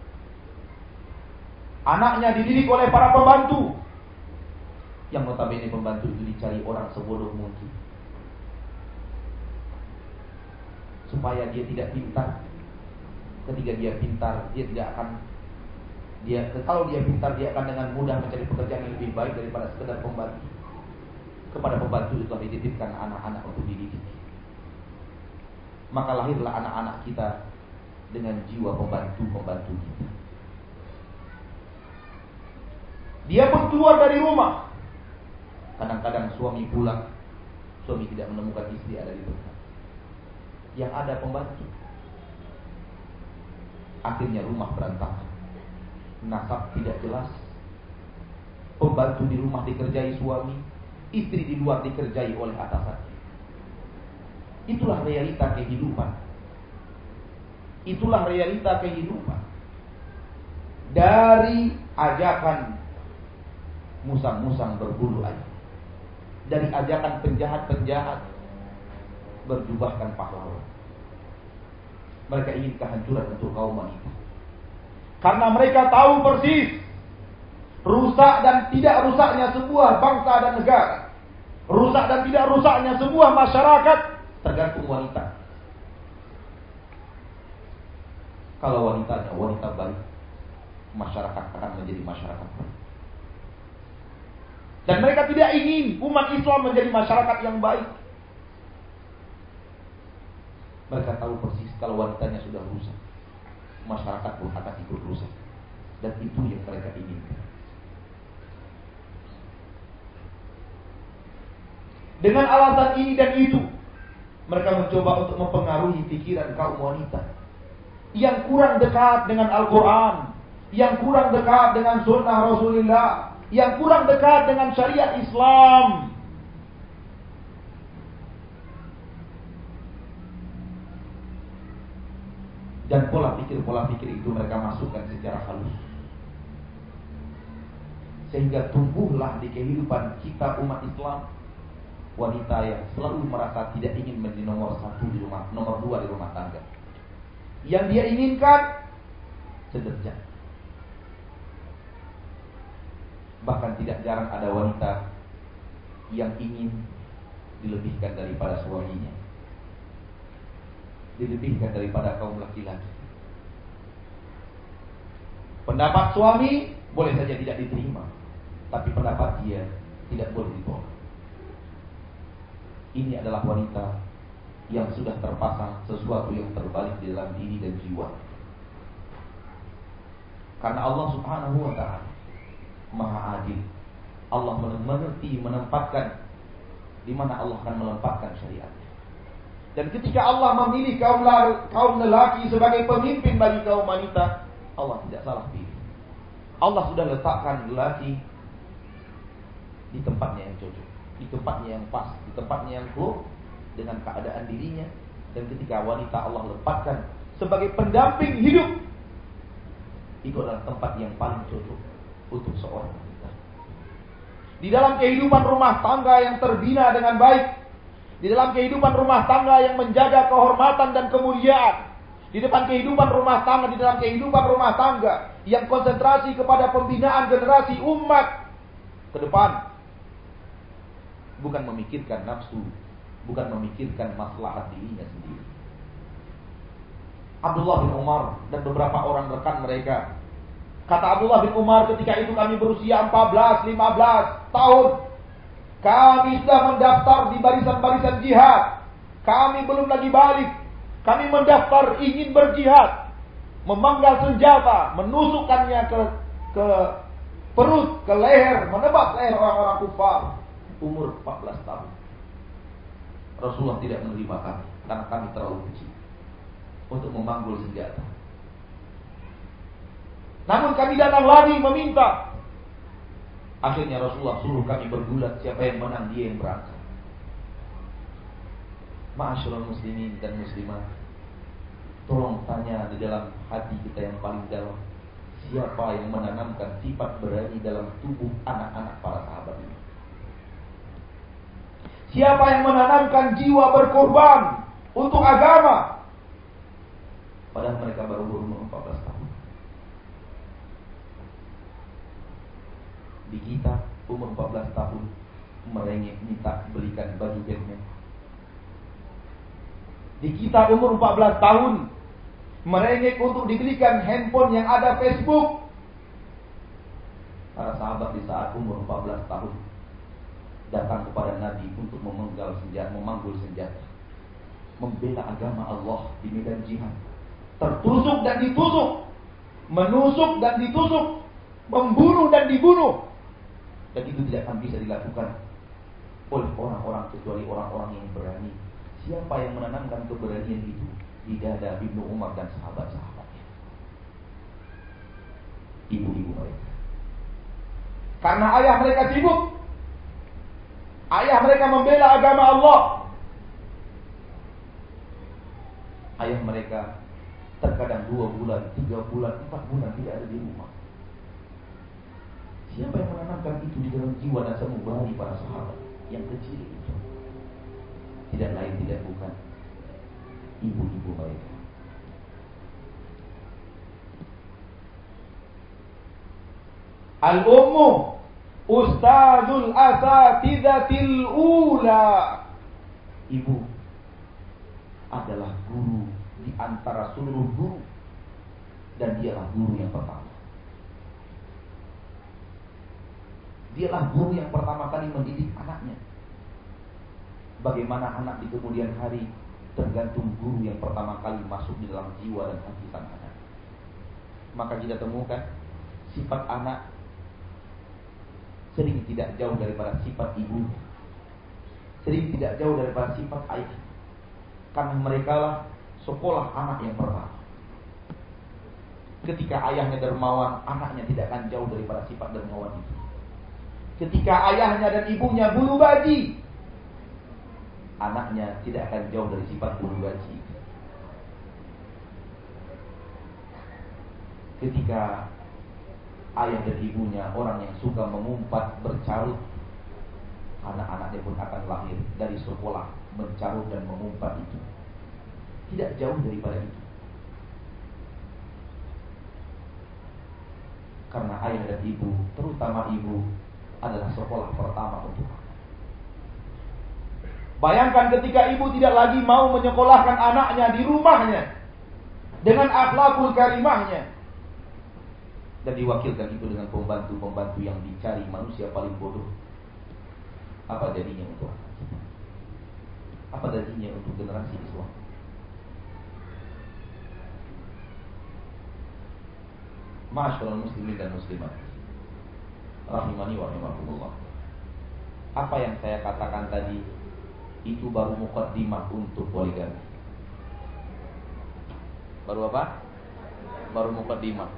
Anaknya dididik oleh para pembantu, yang notabene pembantu itu dicari orang sebodoh mungkin, supaya dia tidak pintar. Ketika dia pintar, dia tidak akan dia kalau dia pintar, dia akan dengan mudah mencari pekerjaan yang lebih baik daripada sekedar pembantu. Kepada pembantu itu telah dititipkan anak-anak untuk dididik. Maka lahirlah anak-anak kita dengan jiwa pembantu-pembantu kita. Dia pun keluar dari rumah. Kadang-kadang suami pulang, suami tidak menemukan istri ada di tempat. Yang ada pembantu. Akhirnya rumah berantakan. Nasab tidak jelas. Pembantu di rumah dikerjai suami, istri di luar dikerjai oleh atasannya. Itulah realita kehidupan. Itulah realita kehidupan. Dari ajakan musang-musang berbulu ayam, dari ajakan penjahat-penjahat berjubahkan pahlawan. Mereka ingin kehancuran untuk kaum wanita, karena mereka tahu persis rusak dan tidak rusaknya sebuah bangsa dan negara, rusak dan tidak rusaknya sebuah masyarakat tergantung wanita. Kalau wanitanya wanita baik, masyarakat akan menjadi masyarakat baik. Dan mereka tidak ingin umat Islam menjadi masyarakat yang baik. Mereka tahu persis kalau wanitanya sudah rusak, masyarakat pun akan ikut rusak. Dan itu yang mereka inginkan. Dengan alasan ini dan itu, mereka mencoba untuk mempengaruhi pikiran kaum wanita yang kurang dekat dengan Al-Quran, yang kurang dekat dengan sunnah Rasulullah, yang kurang dekat dengan syariat Islam. Dan pola pikir-pola pikir itu mereka masukkan secara halus, sehingga tumbuhlah di kehidupan kita umat Islam wanita yang selalu merasa tidak ingin menjadi nomor satu di rumah, nomor dua di rumah tangga. Yang dia inginkan sederajat. Bahkan tidak jarang ada wanita yang ingin dilebihkan daripada suaminya, dilebihkan daripada kaum laki-laki. Pendapat suami boleh saja tidak diterima, tapi pendapat dia tidak boleh ditolak. Ini adalah wanita yang sudah terpasang sesuatu yang terbalik di dalam diri dan jiwa. Karena Allah Subhanahu wa ta'ala Maha adil. Allah mengerti, menempatkan di mana Allah akan menempatkan syariatnya. Dan ketika Allah memilih kaum kaum lelaki sebagai pemimpin bagi kaum wanita, Allah tidak salah pilih. Allah sudah letakkan lelaki di tempatnya yang cocok, di tempatnya yang pas, di tempatnya yang klop dengan keadaan dirinya. Dan ketika wanita Allah lepaskan sebagai pendamping hidup, itu adalah tempat yang paling cocok untuk seorang wanita. Di dalam kehidupan rumah tangga yang terbina dengan baik, di dalam kehidupan rumah tangga yang menjaga kehormatan dan kemuliaan, di depan kehidupan rumah tangga, di dalam kehidupan rumah tangga yang konsentrasi kepada pembinaan generasi umat ke depan, bukan memikirkan nafsu, bukan memikirkan maslahat dirinya sendiri. Abdullah bin Umar dan beberapa orang rekan mereka, kata Abdullah bin Umar, ketika itu kami berusia empat belas lima belas tahun. Kami sudah mendaftar di barisan-barisan jihad. Kami belum lagi balik. Kami mendaftar ingin berjihad. memanggal senjata, menusukkannya ke ke perut, ke leher, menebas leher orang-orang kufar. Umur empat belas tahun. Rasulullah tidak menerima kami karena kami terlalu kecil untuk memanggul senjata. Namun kami datang lagi meminta. Akhirnya Rasulullah suruh kami bergulat, siapa yang menang dia yang berangkat. Ma'asyiral muslimin dan muslimat, tolong tanya di dalam hati kita yang paling dalam, siapa yang menanamkan sifat berani dalam tubuh anak-anak para sahabat ini? Siapa yang menanamkan jiwa berkorban untuk agama? Padahal mereka baru berumur empat belas tahun. Di kita umur empat belas tahun merengek minta belikan baju Batman. Di kita umur empat belas tahun merengek untuk dibelikan handphone yang ada Facebook. Para sahabat di saat umur empat belas tahun datang kepada Nabi untuk memenggal senjata, memanggul senjata, membela agama Allah di medan jihad. Tertusuk dan ditusuk, menusuk dan ditusuk, membunuh dan dibunuh. Dan itu tidak akan bisa dilakukan oleh orang-orang kecuali orang-orang yang berani. Siapa yang menanamkan keberanian itu di dada Ibnu Umar dan sahabat-sahabatnya? Ibu-ibu mereka. Karena ayah mereka sibuk. Ayah mereka membela agama Allah. Ayah mereka terkadang dua bulan, tiga bulan, empat bulan tidak ada di rumah. Siapa yang menanamkan itu di dalam jiwa dan sanubari para sahabat yang kecil itu? Tidak lain tidak bukan ibu-ibu mereka. Al-ummu ustadzul asatidatil ula. Ibu adalah guru di antara seluruh guru, dan dialah guru yang pertama. Dialah guru yang pertama kali mendidik anaknya. Bagaimana anak di kemudian hari tergantung guru yang pertama kali masuk di dalam jiwa dan hati sang anak. Maka kita temukan sifat anak sering tidak jauh daripada sifat ibu, sering tidak jauh daripada sifat ayah. Karena mereka lah sekolah anak yang pertama. Ketika ayahnya dermawan, anaknya tidak akan jauh daripada sifat dermawan itu. Ketika ayahnya dan ibunya bulu baji, anaknya tidak akan jauh dari sifat bulu baji. Ketika ayah dan ibunya orang yang suka mengumpat, bercarut, anak-anaknya pun akan lahir dari sekolah mencarut dan mengumpat itu. Tidak jauh daripada itu. Karena ayah dan ibu, terutama ibu, adalah sekolah pertama untuk anak. Bayangkan ketika ibu tidak lagi mau menyekolahkan anaknya di rumahnya dengan akhlakul karimahnya, dan diwakilkan itu dengan pembantu-pembantu yang dicari manusia paling bodoh. Apa jadinya untuk anak kita? Apa jadinya untuk generasi Islam? Ma'asyiral muslimin dan muslimat, rahimani wa rahimakumullah. Apa yang saya katakan tadi itu baru muqaddimah untuk poligami. Baru apa? Baru muqaddimah.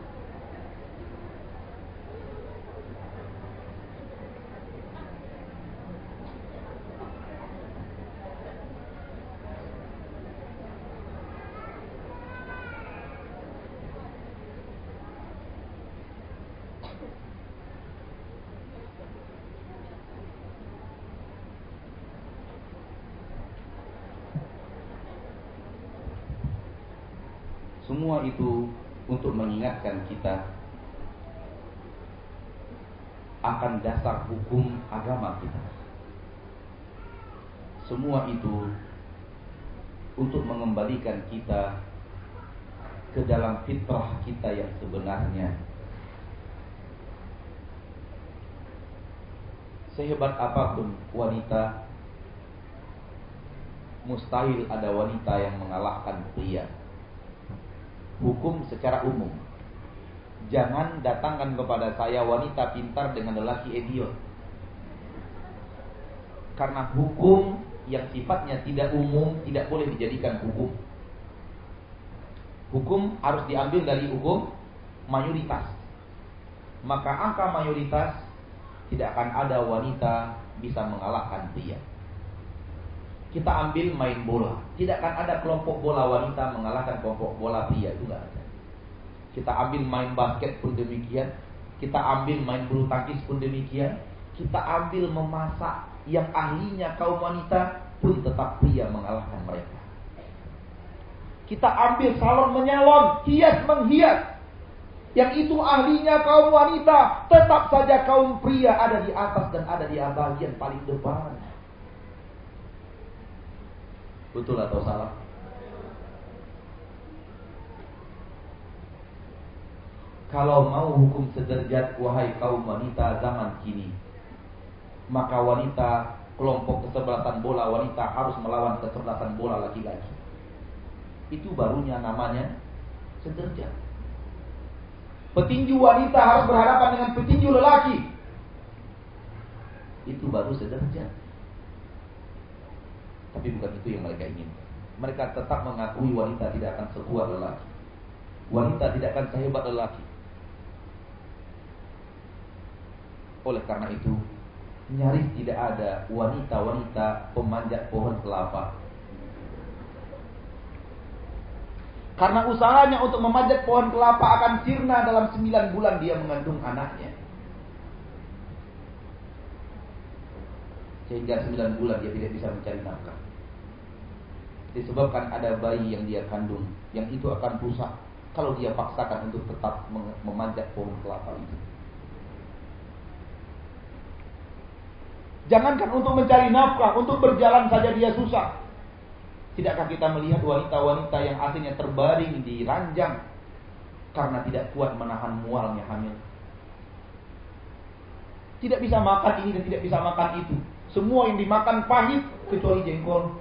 Semua itu untuk mengingatkan kita akan dasar hukum agama kita. Semua itu untuk mengembalikan kita ke dalam fitrah kita yang sebenarnya. Sehebat apapun wanita, mustahil ada wanita yang mengalahkan pria. hukum secara umum. Jangan datangkan kepada saya wanita pintar dengan lelaki idiot. Karena hukum yang sifatnya tidak umum tidak boleh dijadikan hukum. Hukum harus diambil dari hukum mayoritas. Maka angka mayoritas tidak akan ada wanita bisa mengalahkan pria. Kita ambil main bola, tidak akan ada kelompok bola wanita mengalahkan kelompok bola pria, itu tidak ada. Kita ambil main basket pun demikian, kita ambil main bulu tangkis pun demikian, kita ambil memasak yang ahlinya kaum wanita pun tetap pria mengalahkan mereka. Kita ambil salon menyalon, hias menghias, yang itu ahlinya kaum wanita, tetap saja kaum pria ada di atas dan ada di bagian paling depan. Betul atau salah? Kalau mau hukum sederajat, wahai kaum wanita zaman kini, maka wanita, kelompok kesebelasan bola wanita harus melawan kecerdasan bola laki-laki. Itu barunya namanya sederajat. Petinju wanita harus berhadapan dengan petinju lelaki. Itu baru sederajat. Tapi bukan itu yang mereka inginkan. Mereka tetap mengakui wanita tidak akan sekuat lelaki. Wanita tidak akan sehebat lelaki. Oleh karena itu, nyaris tidak ada wanita-wanita pemanjat pohon kelapa. Karena usahanya untuk memanjat pohon kelapa akan sirna dalam sembilan bulan dia mengandung anaknya. Sehingga sembilan bulan dia tidak bisa mencari nafkah. Disebabkan ada bayi yang dia kandung, yang itu akan rusak kalau dia paksakan untuk tetap memanjat pohon kelapa itu. Jangankan untuk mencari nafkah, untuk berjalan saja dia susah. Tidakkah kita melihat wanita-wanita yang akhirnya terbaring di ranjang karena tidak kuat menahan mualnya hamil? Tidak bisa makan ini dan tidak bisa makan itu. Semua yang dimakan pahit kecuali jengkol.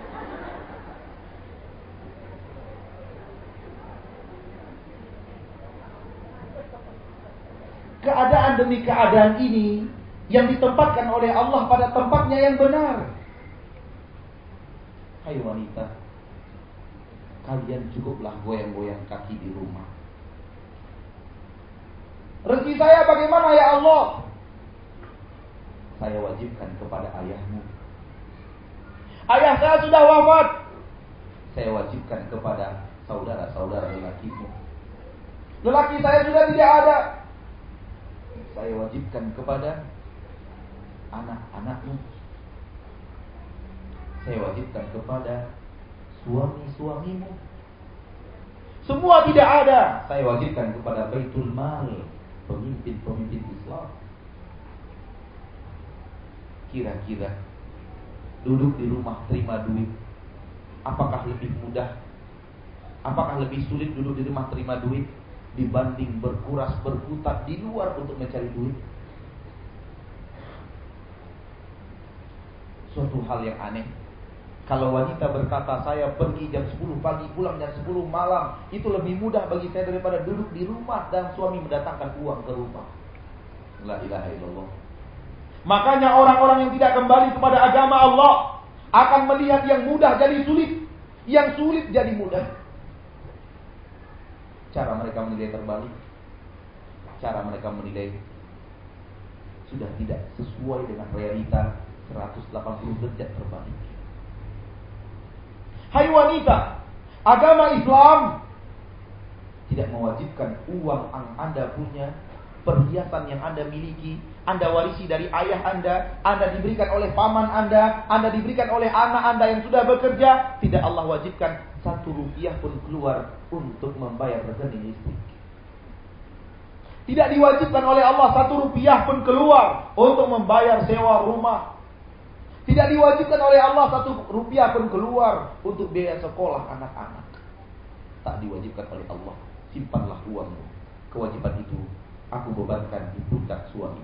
Keadaan demi keadaan ini yang ditempatkan oleh Allah pada tempatnya yang benar. Hai wanita, kalian cukuplah goyang-goyang kaki di rumah. Rezeki saya bagaimana ya Allah? Saya wajibkan kepada ayahmu. Ayah saya sudah wafat. Saya wajibkan kepada saudara-saudara lelakimu. Lelaki saya sudah tidak ada. Saya wajibkan kepada anak-anakmu. Saya wajibkan kepada suami-suamimu. Semua tidak ada. Saya wajibkan kepada Baitul Mal, pemimpin-pemimpin Islam. Kira-kira duduk di rumah terima duit, apakah lebih mudah? Apakah lebih sulit duduk di rumah terima duit dibanding berkuras berkutat di luar untuk mencari duit? Suatu hal yang aneh. Kalau wanita berkata saya pergi jam sepuluh pagi pulang jam sepuluh malam, itu lebih mudah bagi saya daripada duduk di rumah dan suami mendatangkan uang ke rumah. La ilaha illallah. Makanya orang-orang yang tidak kembali kepada agama Allah akan melihat yang mudah jadi sulit, yang sulit jadi mudah. Cara mereka menilai terbalik. Cara mereka menilai sudah tidak sesuai dengan realita seratus delapan puluh derajat terbalik. Hai wanita, agama Islam tidak mewajibkan uang yang Anda punya, perhiasan yang Anda miliki, Anda warisi dari ayah Anda, Anda diberikan oleh paman Anda, Anda diberikan oleh anak Anda yang sudah bekerja. Tidak Allah wajibkan satu rupiah pun keluar untuk membayar rekening listrik. Tidak diwajibkan oleh Allah satu rupiah pun keluar untuk membayar sewa rumah. Tidak diwajibkan oleh Allah satu rupiah pun keluar untuk biaya sekolah anak-anak. Tak diwajibkan oleh Allah. Simpanlah uangmu. Kewajiban itu aku bebankan di pundak suami.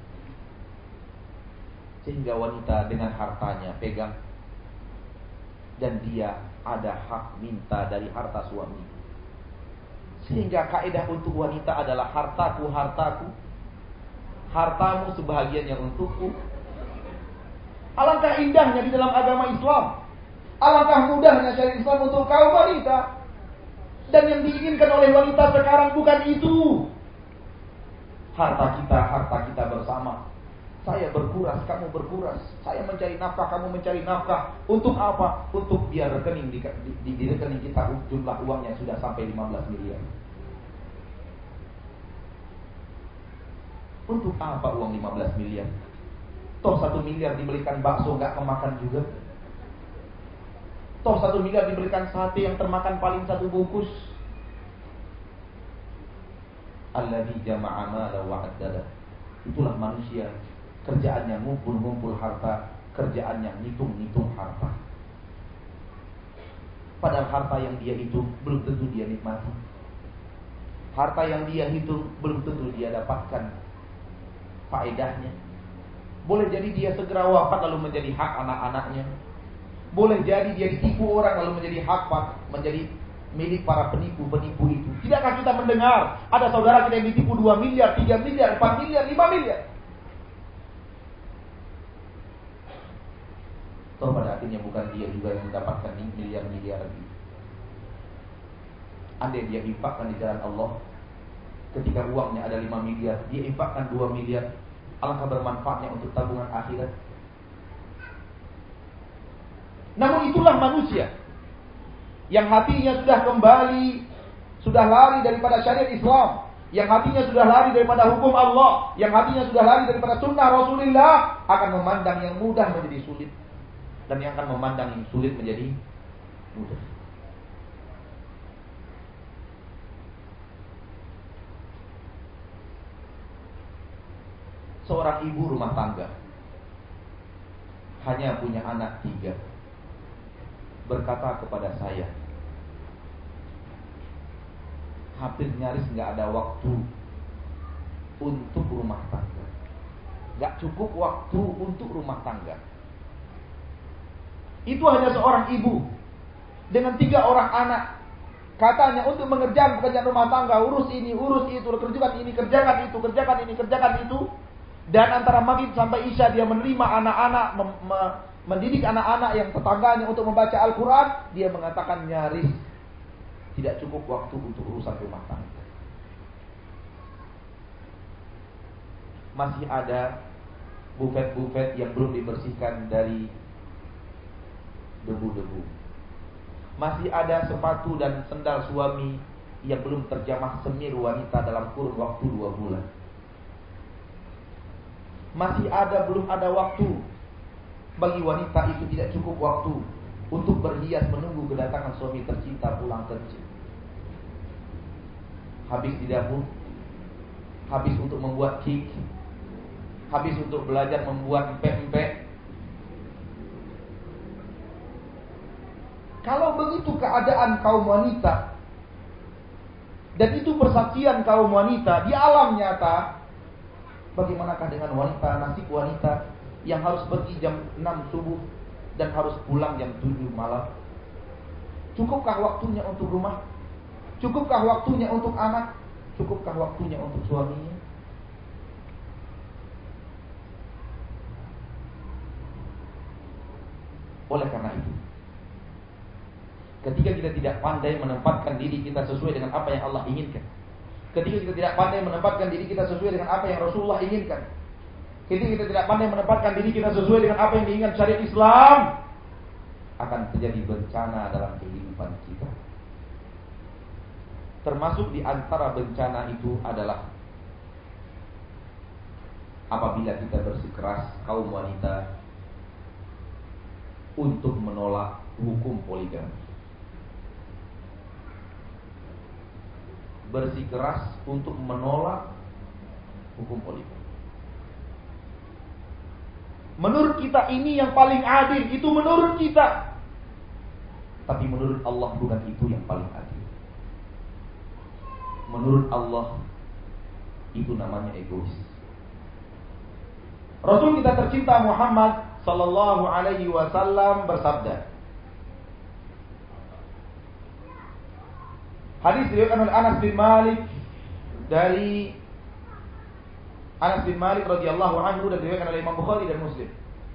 Sehingga wanita dengan hartanya pegang. dan dia ada hak minta dari harta suami. Sehingga kaidah untuk wanita adalah hartaku hartaku, hartamu sebahagiannya untukku. Alangkah indahnya di dalam agama Islam, alangkah mudahnya syariat Islam untuk kaum wanita. Dan yang diinginkan oleh wanita sekarang bukan itu. Harta kita, harta kita bersama. Saya berkuras, kamu berkuras. Saya mencari nafkah, kamu mencari nafkah. Untuk apa? Untuk biar rekening di, di, di rekening kita jumlah uangnya sudah sampai lima belas miliar. Untuk apa uang lima belas miliar? Toh satu miliar dibelikan bakso gak kemakan juga. Toh satu miliar dibelikan sate yang termakan paling satu bungkus. Alladzi jama'a mala wa 'addada. Itulah manusia. Kerjaannya ngumpul-ngumpul harta, kerjaannya ngitung-ngitung harta. Padahal harta yang dia hitung belum tentu dia nikmati. Harta yang dia hitung belum tentu dia dapatkan faedahnya. Boleh jadi dia segera wafat lalu menjadi hak anak-anaknya. Boleh jadi dia ditipu orang lalu menjadi hak, menjadi milik para penipu-penipu itu. Tidakkah kita mendengar ada saudara kita yang ditipu dua miliar, tiga miliar, empat miliar, lima miliar? Toh pada akhirnya bukan dia juga yang mendapatkan miliar-miliar lagi. Andai dia infakkan di jalan Allah, ketika uangnya ada lima miliar, dia infakkan dua miliar, alangkah bermanfaatnya untuk tabungan akhirat. Namun itulah manusia yang hatinya sudah kembali, sudah lari daripada syariat Islam, yang hatinya sudah lari daripada hukum Allah, yang hatinya sudah lari daripada sunnah Rasulullah, akan memandang yang mudah menjadi sulit, dan yang akan memandang yang sulit menjadi mudah. Seorang ibu rumah tangga hanya punya anak tiga, berkata kepada saya, hampir nyaris gak ada waktu untuk rumah tangga, gak cukup waktu untuk rumah tangga. Itu hanya seorang ibu dengan tiga orang anak. Katanya untuk mengerjakan pekerjaan rumah tangga, urus ini, urus itu, kerjakan ini, kerjakan itu, kerjakan ini, kerjakan itu. Dan antara maghrib sampai isya dia menerima anak-anak, mem- me- mendidik anak-anak yang tetangganya untuk membaca Al-Quran. Dia mengatakan nyaris tidak cukup waktu untuk urusan rumah tangga. Masih ada bufet-bufet yang belum dibersihkan dari debu-debu. Masih ada sepatu dan sendal suami yang belum terjamah semir wanita dalam kurun waktu dua bulan. Masih ada, belum ada waktu bagi wanita itu, tidak cukup waktu untuk berhias menunggu kedatangan suami tercinta pulang kerja. Habis di dapur, habis untuk membuat cake, habis untuk belajar membuat empek-empek. Kalau begitu keadaan kaum wanita, dan itu persaksian kaum wanita di alam nyata, bagaimanakah dengan wanita, nasib wanita yang harus pergi jam enam subuh dan harus pulang jam tujuh malam? Cukupkah waktunya untuk rumah? Cukupkah waktunya untuk anak? Cukupkah waktunya untuk suaminya? Oleh karena itu, ketika kita tidak pandai menempatkan diri kita sesuai dengan apa yang Allah inginkan, ketika kita tidak pandai menempatkan diri kita sesuai dengan apa yang Rasulullah inginkan, ketika kita tidak pandai menempatkan diri kita sesuai dengan apa yang diinginkan syariat Islam, akan terjadi bencana dalam kehidupan kita. Termasuk di antara bencana itu adalah apabila kita bersikeras kaum wanita untuk menolak hukum poligami. Bersikeras untuk menolak hukum poligami. Menurut kita ini yang paling adil, itu menurut kita. Tapi menurut Allah bukan itu yang paling adil. Menurut Allah itu namanya egois. Rasul kita tercinta Muhammad sallallahu alaihi wasallam bersabda, Hadis diriwayatkan oleh Anas bin Malik dari Anas bin Malik radhiyallahu anhu dan diriwayatkan oleh Imam Bukhari dan Muslim.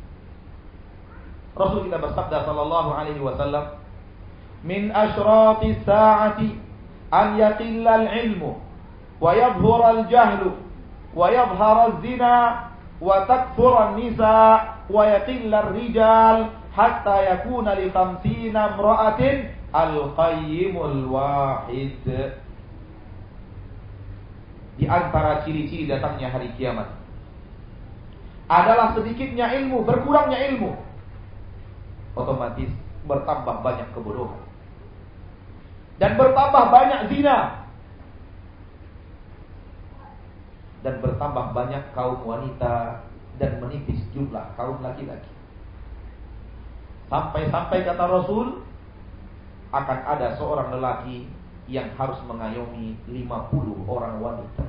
Rasul kita bersabda sallallahu alaihi wasallam, "Min asyrati sa'ati an yaqilla al-'ilmu wa yadhhura al-jahlu wa yadhhara az-zina wa takthura an-nisa wa yaqilla ar-rijal hatta yakuna li khamsina imra'atin al-qayyimul wahid." Di antara ciri-ciri datangnya hari kiamat adalah sedikitnya ilmu, berkurangnya ilmu, otomatis bertambah banyak kebodohan dan bertambah banyak zina dan bertambah banyak kaum wanita dan menipis jumlah kaum laki-laki. Sampai-sampai kata Rasul, akan ada seorang lelaki yang harus mengayomi lima puluh orang wanita.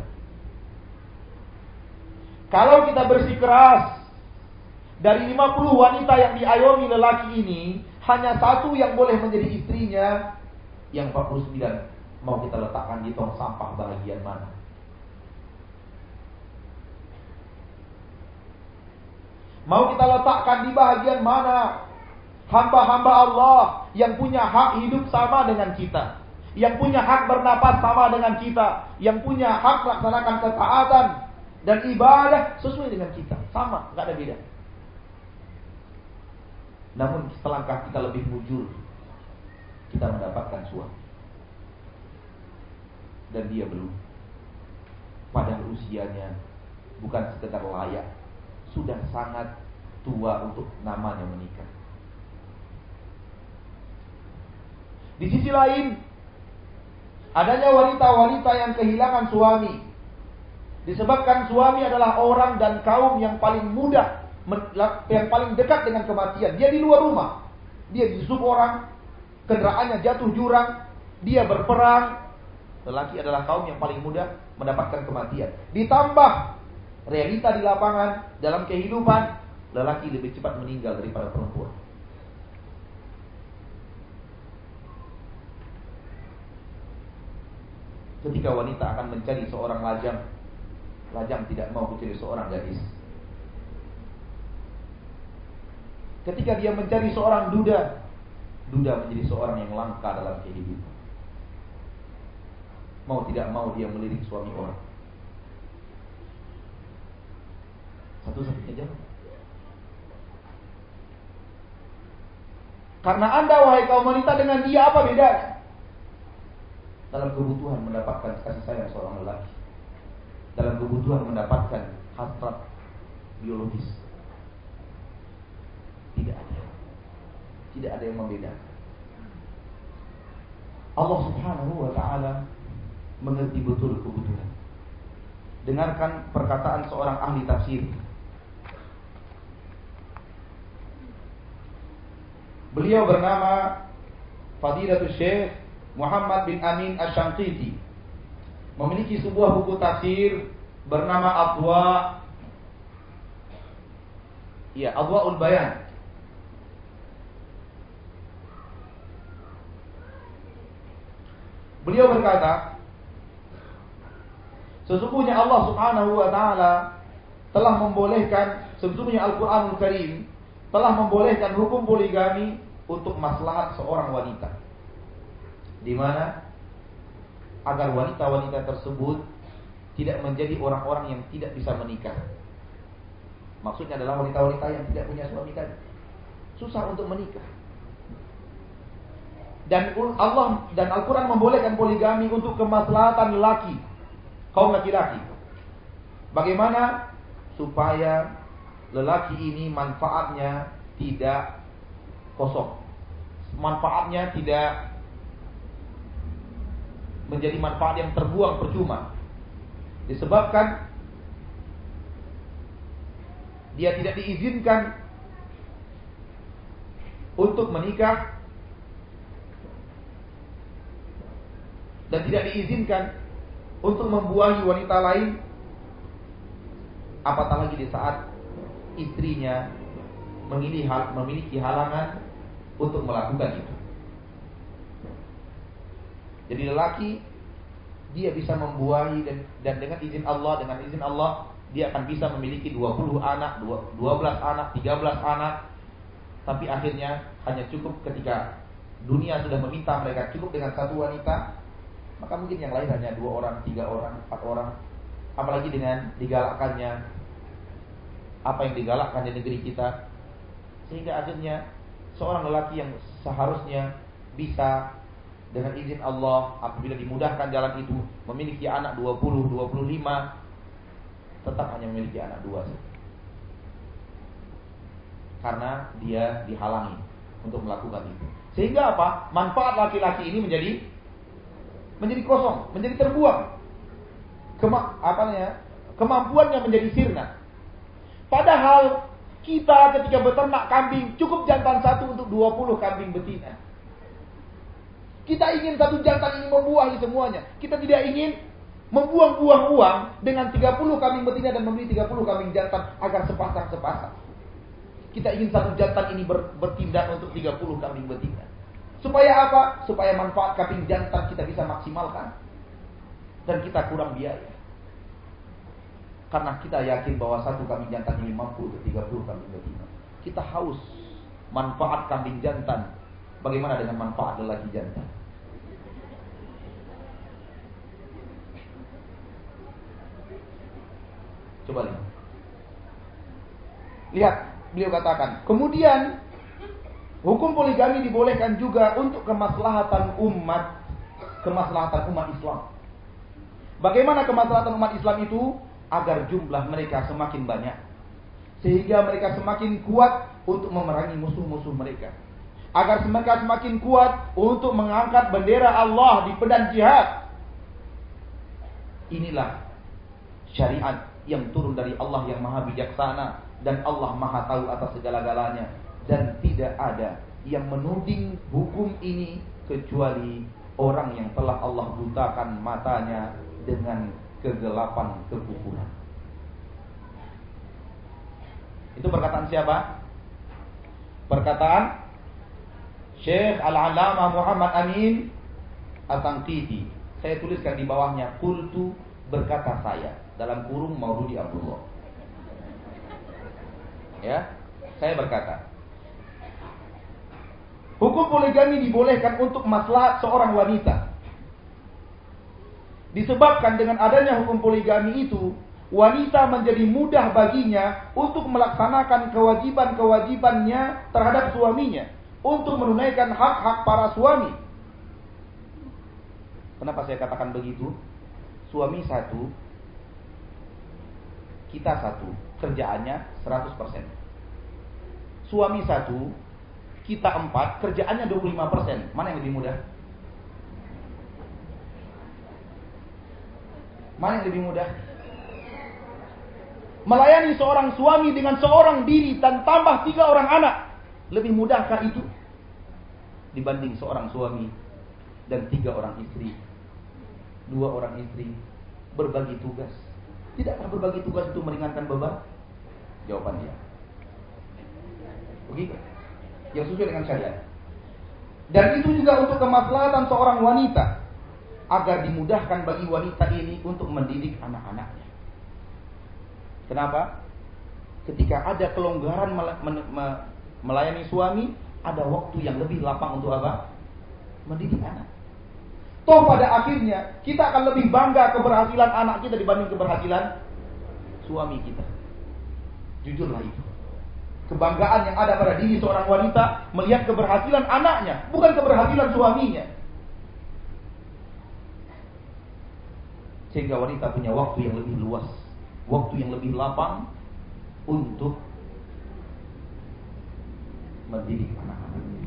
Kalau kita bersikeras, dari lima puluh wanita yang diayomi lelaki ini, hanya satu yang boleh menjadi istrinya, yang empat puluh sembilan mau kita letakkan di tong sampah bagian mana? Mau kita letakkan di bahagian mana? Hamba-hamba Allah yang punya hak hidup sama dengan kita, yang punya hak bernapas sama dengan kita, yang punya hak melaksanakan ketaatan dan ibadah sesuai dengan kita, sama, nggak ada beda. Namun selangkah kita lebih mujur, kita mendapatkan suami dan dia belum, padahal usianya bukan sekedar layak, sudah sangat tua untuk namanya menikah. Di sisi lain, adanya wanita-wanita yang kehilangan suami disebabkan suami adalah orang dan kaum yang paling mudah, yang paling dekat dengan kematian. Dia di luar rumah, dia disub orang, kendaraannya jatuh jurang, dia berperang. Lelaki adalah kaum yang paling mudah mendapatkan kematian. Ditambah realita di lapangan, dalam kehidupan, lelaki lebih cepat meninggal daripada perempuan. Ketika wanita akan mencari seorang lajang, lajang tidak mau mencari seorang gadis. Ketika dia mencari seorang duda, duda menjadi seorang yang langka dalam kehidupan. Mau tidak mau dia melirik suami orang. Satu-satunya jalan. Karena Anda wahai kaum wanita dengan dia apa bedanya? Dalam kebutuhan mendapatkan kasih sayang seorang lelaki, dalam kebutuhan mendapatkan hasrat biologis, tidak ada, tidak ada yang membedakan. Allah Subhanahu wa Ta'ala mengerti betul kebutuhan. Dengarkan perkataan seorang ahli tafsir. Beliau bernama Fadilatul Syekh Muhammad bin Amin Asy-Syanqiti, memiliki sebuah buku tafsir bernama Adwa Ya, Adwaul Bayan. Beliau berkata, sesungguhnya Allah Subhanahu wa Ta'ala telah membolehkan, sesungguhnya Al-Qur'anul Karim telah membolehkan hukum poligami untuk maslahat seorang wanita, di mana agar wanita-wanita tersebut tidak menjadi orang-orang yang tidak bisa menikah. Maksudnya adalah wanita-wanita yang tidak punya suami tadi, susah untuk menikah. Dan Allah dan Al-Quran membolehkan poligami untuk kemaslahatan lelaki, kaum laki-laki. Bagaimana? Supaya lelaki ini manfaatnya tidak kosong, manfaatnya tidak menjadi manfaat yang terbuang percuma. Disebabkan dia tidak diizinkan untuk menikah dan tidak diizinkan untuk membuahi wanita lain, apatah lagi di saat istrinya memiliki halangan untuk melakukan itu. Jadi lelaki dia bisa membuahi dan, dan dengan izin Allah, dengan izin Allah dia akan bisa memiliki dua puluh anak, dua belas anak, tiga belas anak. Tapi akhirnya hanya cukup ketika dunia sudah meminta mereka cukup dengan satu wanita, maka mungkin yang lain hanya dua orang, tiga orang, empat orang. Apalagi dengan digalakkannya apa yang digalakkan di negeri kita, sehingga akhirnya seorang lelaki yang seharusnya bisa dengan izin Allah apabila dimudahkan jalan itu memiliki anak dua puluh, dua puluh lima, tetap hanya memiliki anak dua saja. Karena dia dihalangi untuk melakukan itu. Sehingga apa? Manfaat laki-laki ini menjadi menjadi kosong, menjadi terbuang. Kema, apanya? Kemampuannya menjadi sirna. Padahal kita ketika beternak kambing cukup jantan satu untuk dua puluh kambing betina. Kita ingin satu jantan ini membuahi semuanya. Kita tidak ingin membuang-buang uang dengan tiga puluh kambing betina dan membeli tiga puluh kambing jantan agar sepasang-sepasang. Kita ingin satu jantan ini ber, bertindak untuk tiga puluh kambing betina. Supaya apa? Supaya manfaat kambing jantan kita bisa maksimalkan. Dan kita kurang biaya. Karena kita yakin bahwa satu kambing jantan ini mampu untuk tiga puluh kambing betina. Kita haus manfaat kambing jantan. Bagaimana dengan manfaat lelaki jantan? Coba lihat. Lihat, beliau katakan, kemudian hukum poligami dibolehkan juga untuk kemaslahatan umat, kemaslahatan umat Islam. Bagaimana kemaslahatan umat Islam itu? Agar jumlah mereka semakin banyak, sehingga mereka semakin kuat untuk memerangi musuh-musuh mereka. Agar mereka semakin kuat untuk mengangkat bendera Allah di medan jihad. Inilah syariat yang turun dari Allah yang maha bijaksana, dan Allah maha tahu atas segala-galanya. Dan tidak ada yang menuding hukum ini kecuali orang yang telah Allah butakan matanya dengan kegelapan kekufuran. Itu perkataan siapa? Perkataan Syekh Al-Allamah Muhammad Amin At-Tanqiti. Saya tuliskan di bawahnya, qultu, berkata saya, dalam kurung Maududi Abdullah. Ya, saya berkata, hukum poligami dibolehkan untuk maslahat seorang wanita. Disebabkan dengan adanya hukum poligami itu, wanita menjadi mudah baginya untuk melaksanakan kewajiban-kewajibannya terhadap suaminya, untuk menunaikan hak-hak para suami. Kenapa saya katakan begitu? Suami satu, kita satu, kerjaannya seratus persen. Suami satu, kita empat, kerjaannya dua puluh lima persen. Mana yang lebih mudah? Mana yang lebih mudah? Melayani seorang suami dengan seorang diri dan tambah tiga orang anak, lebih mudahkah itu dibanding seorang suami dan tiga orang istri, dua orang istri berbagi tugas? Tidakkah berbagi tugas itu meringankan beban? Jawabannya begitu, yang sesuai dengan syariat. Dan itu juga untuk kemaslahatan seorang wanita, agar dimudahkan bagi wanita ini untuk mendidik anak-anaknya. Kenapa? Ketika ada kelonggaran melayani suami, ada waktu yang lebih lapang untuk apa? Mendidik anak. Toh pada akhirnya kita akan lebih bangga keberhasilan anak kita dibanding keberhasilan suami kita. Jujurlah itu. Kebanggaan yang ada pada diri seorang wanita melihat keberhasilan anaknya, bukan keberhasilan suaminya. Sehingga wanita punya waktu yang lebih luas, waktu yang lebih lapang untuk mendidik anak-anaknya.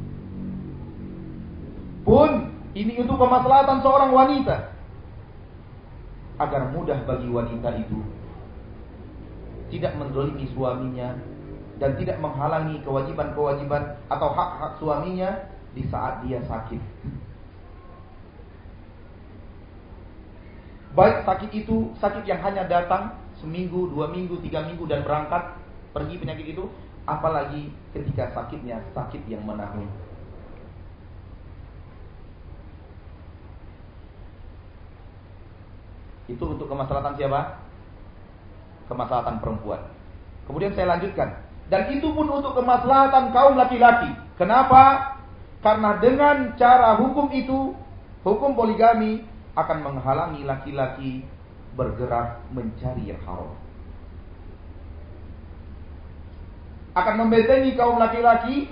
Pun ini untuk kemaslahatan seorang wanita, agar mudah bagi wanita itu tidak menzalimi suaminya dan tidak menghalangi kewajiban-kewajiban atau hak-hak suaminya di saat dia sakit. Baik sakit itu sakit yang hanya datang seminggu, dua minggu, tiga minggu dan berangkat pergi penyakit itu, apalagi ketika sakitnya sakit yang menahun. Itu untuk kemaslahatan siapa? Kemaslahatan perempuan. Kemudian saya lanjutkan. Dan itu pun untuk kemaslahatan kaum laki-laki. Kenapa? Karena dengan cara hukum itu, hukum poligami akan menghalangi laki-laki bergerak mencari yang haram. Akan membentengi kaum laki-laki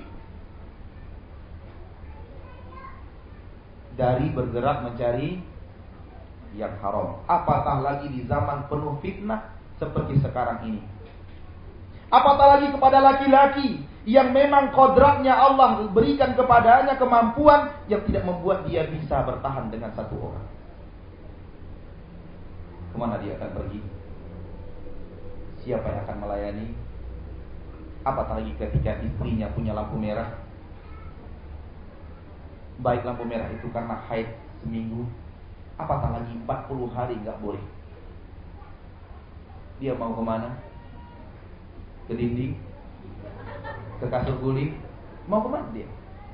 dari bergerak mencari yang haram. Apatah lagi di zaman penuh fitnah seperti sekarang ini. Apatah lagi kepada laki-laki yang memang kodratnya Allah berikan kepadanya kemampuan yang tidak membuat dia bisa bertahan dengan satu orang. Kemana dia akan pergi? Siapa yang akan melayani? Apatah lagi ketika istrinya punya lampu merah. Baik lampu merah itu karena haid seminggu, apatah lagi empat puluh hari nggak boleh. Dia mau kemana? Ke dinding? Ke kasur guling? Mau kemana dia?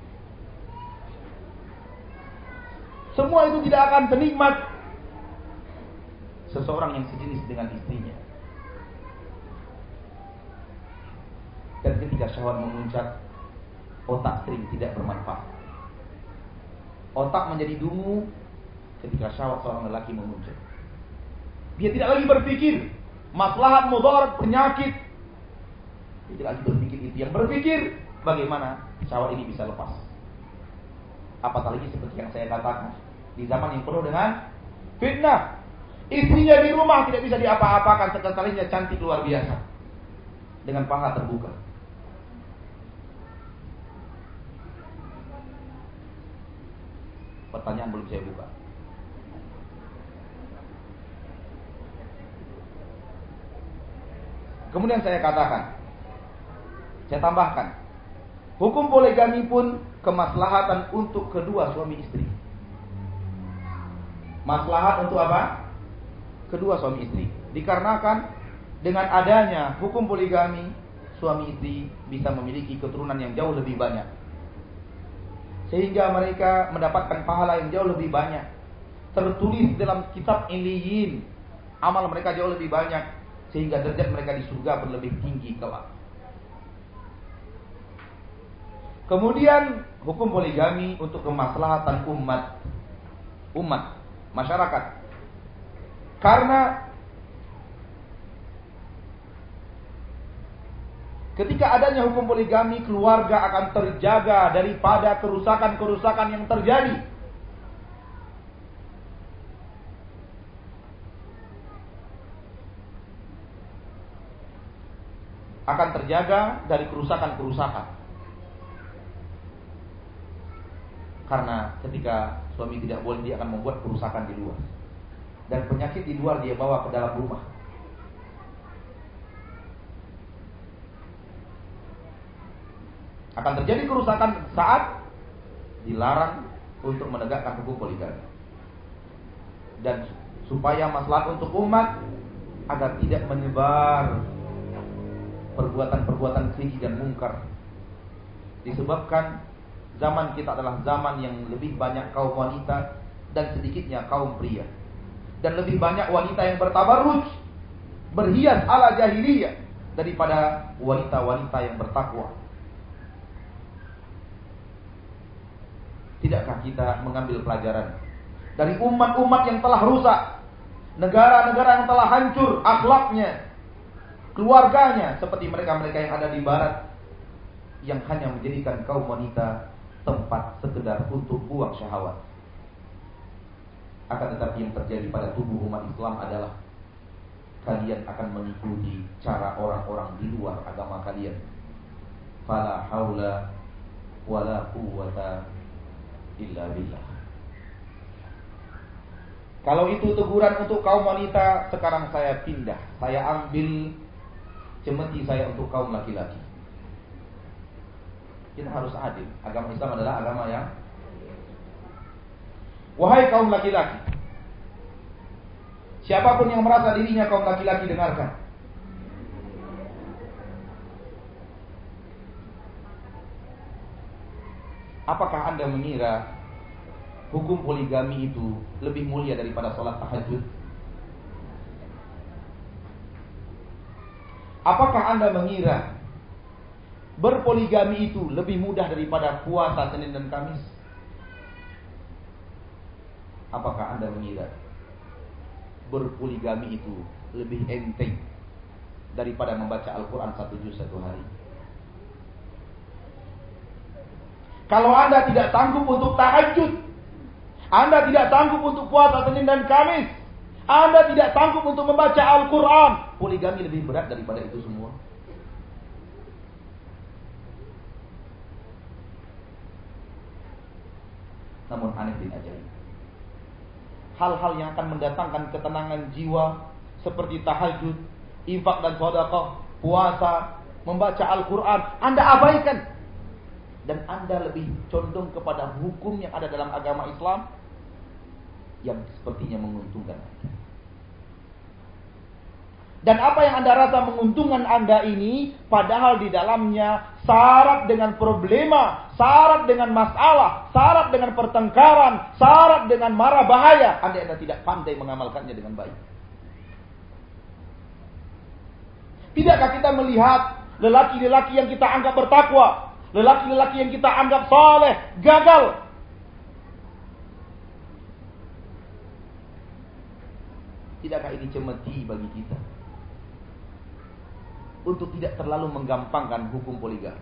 Semua itu tidak akan senikmat seseorang yang sejenis dengan istrinya. Dan ketika syahwat memuncak, otak sering tidak bermanfaat. Otak menjadi dungu ketika syahwat seorang lelaki memuncak. Dia tidak lagi berpikir maslahat, mudarat, penyakit. Dia tidak lagi berpikir itu. Yang berpikir bagaimana syahwat ini bisa lepas. Apatah lagi seperti yang saya katakan, di zaman yang penuh dengan fitnah. Istrinya di rumah tidak bisa diapa-apakan, sekretarisnya cantik luar biasa, dengan paha terbuka. Pertanyaan belum saya buka. Kemudian saya katakan, saya tambahkan, hukum poligami pun kemaslahatan untuk kedua suami istri. Maslahat untuk apa? Kedua suami istri. Dikarenakan dengan adanya hukum poligami, suami istri bisa memiliki keturunan yang jauh lebih banyak, sehingga mereka mendapatkan pahala yang jauh lebih banyak. Tertulis dalam kitab Iliyin, amal mereka jauh lebih banyak, sehingga derajat mereka di surga pun lebih tinggi kelak. Kemudian hukum poligami untuk kemaslahatan umat, umat, masyarakat. Karena ketika adanya hukum poligami, keluarga akan terjaga daripada kerusakan-kerusakan yang terjadi. Akan terjaga dari kerusakan-kerusakan. Karena ketika suami tidak boleh, dia akan membuat kerusakan di luar. Dan penyakit di luar dia bawa ke dalam rumah. Akan terjadi kerusakan saat dilarang untuk menegakkan hukum poligami. Dan supaya maslahat untuk umat agar tidak menyebar perbuatan-perbuatan keji dan mungkar. Disebabkan zaman kita adalah zaman yang lebih banyak kaum wanita dan sedikitnya kaum pria. Dan lebih banyak wanita yang bertabarruj, berhias ala jahiliyah, daripada wanita-wanita yang bertakwa. Tidakkah kita mengambil pelajaran dari umat-umat yang telah rusak, negara-negara yang telah hancur akhlaknya, keluarganya, seperti mereka-mereka yang ada di barat, yang hanya menjadikan kaum wanita tempat sekedar untuk buang syahwat. Akan tetapi yang terjadi pada tubuh umat Islam adalah kalian akan mengikuti cara orang-orang di luar agama kalian. Fala haula wala quwwata illa billah. Kalau itu teguran untuk kaum wanita, sekarang saya pindah. Saya ambil cemeti saya untuk kaum laki-laki. Kita harus adil. Agama Islam adalah agama yang, wahai kaum laki-laki, siapapun yang merasa dirinya kaum laki-laki, dengarkan. Apakah Anda mengira hukum poligami itu lebih mulia daripada sholat tahajud? Apakah Anda mengira berpoligami itu lebih mudah daripada puasa Senin dan Kamis? Apakah Anda mengira berpoligami itu lebih enteng daripada membaca Al-Quran satu juz satu hari? Kalau Anda tidak sanggup untuk tahajud, Anda tidak sanggup untuk puasa Senin dan Kamis, Anda tidak sanggup untuk membaca Al-Quran, poligami lebih berat daripada itu semua. Namun aneh bin ajaib, hal-hal yang akan mendatangkan ketenangan jiwa seperti tahajud, infak dan sedekah, puasa, membaca Al-Quran, Anda abaikan. Dan Anda lebih condong kepada hukum yang ada dalam agama Islam yang sepertinya menguntungkan. Dan apa yang Anda rasa menguntungkan Anda ini, padahal di dalamnya syarat dengan problema, syarat dengan masalah, syarat dengan pertengkaran, syarat dengan mara bahaya, Anda, Anda tidak pandai mengamalkannya dengan baik. Tidakkah kita melihat lelaki-lelaki yang kita anggap bertakwa, lelaki-lelaki yang kita anggap saleh, gagal? Tidakkah ini cemeti bagi kita untuk tidak terlalu menggampangkan hukum poligami?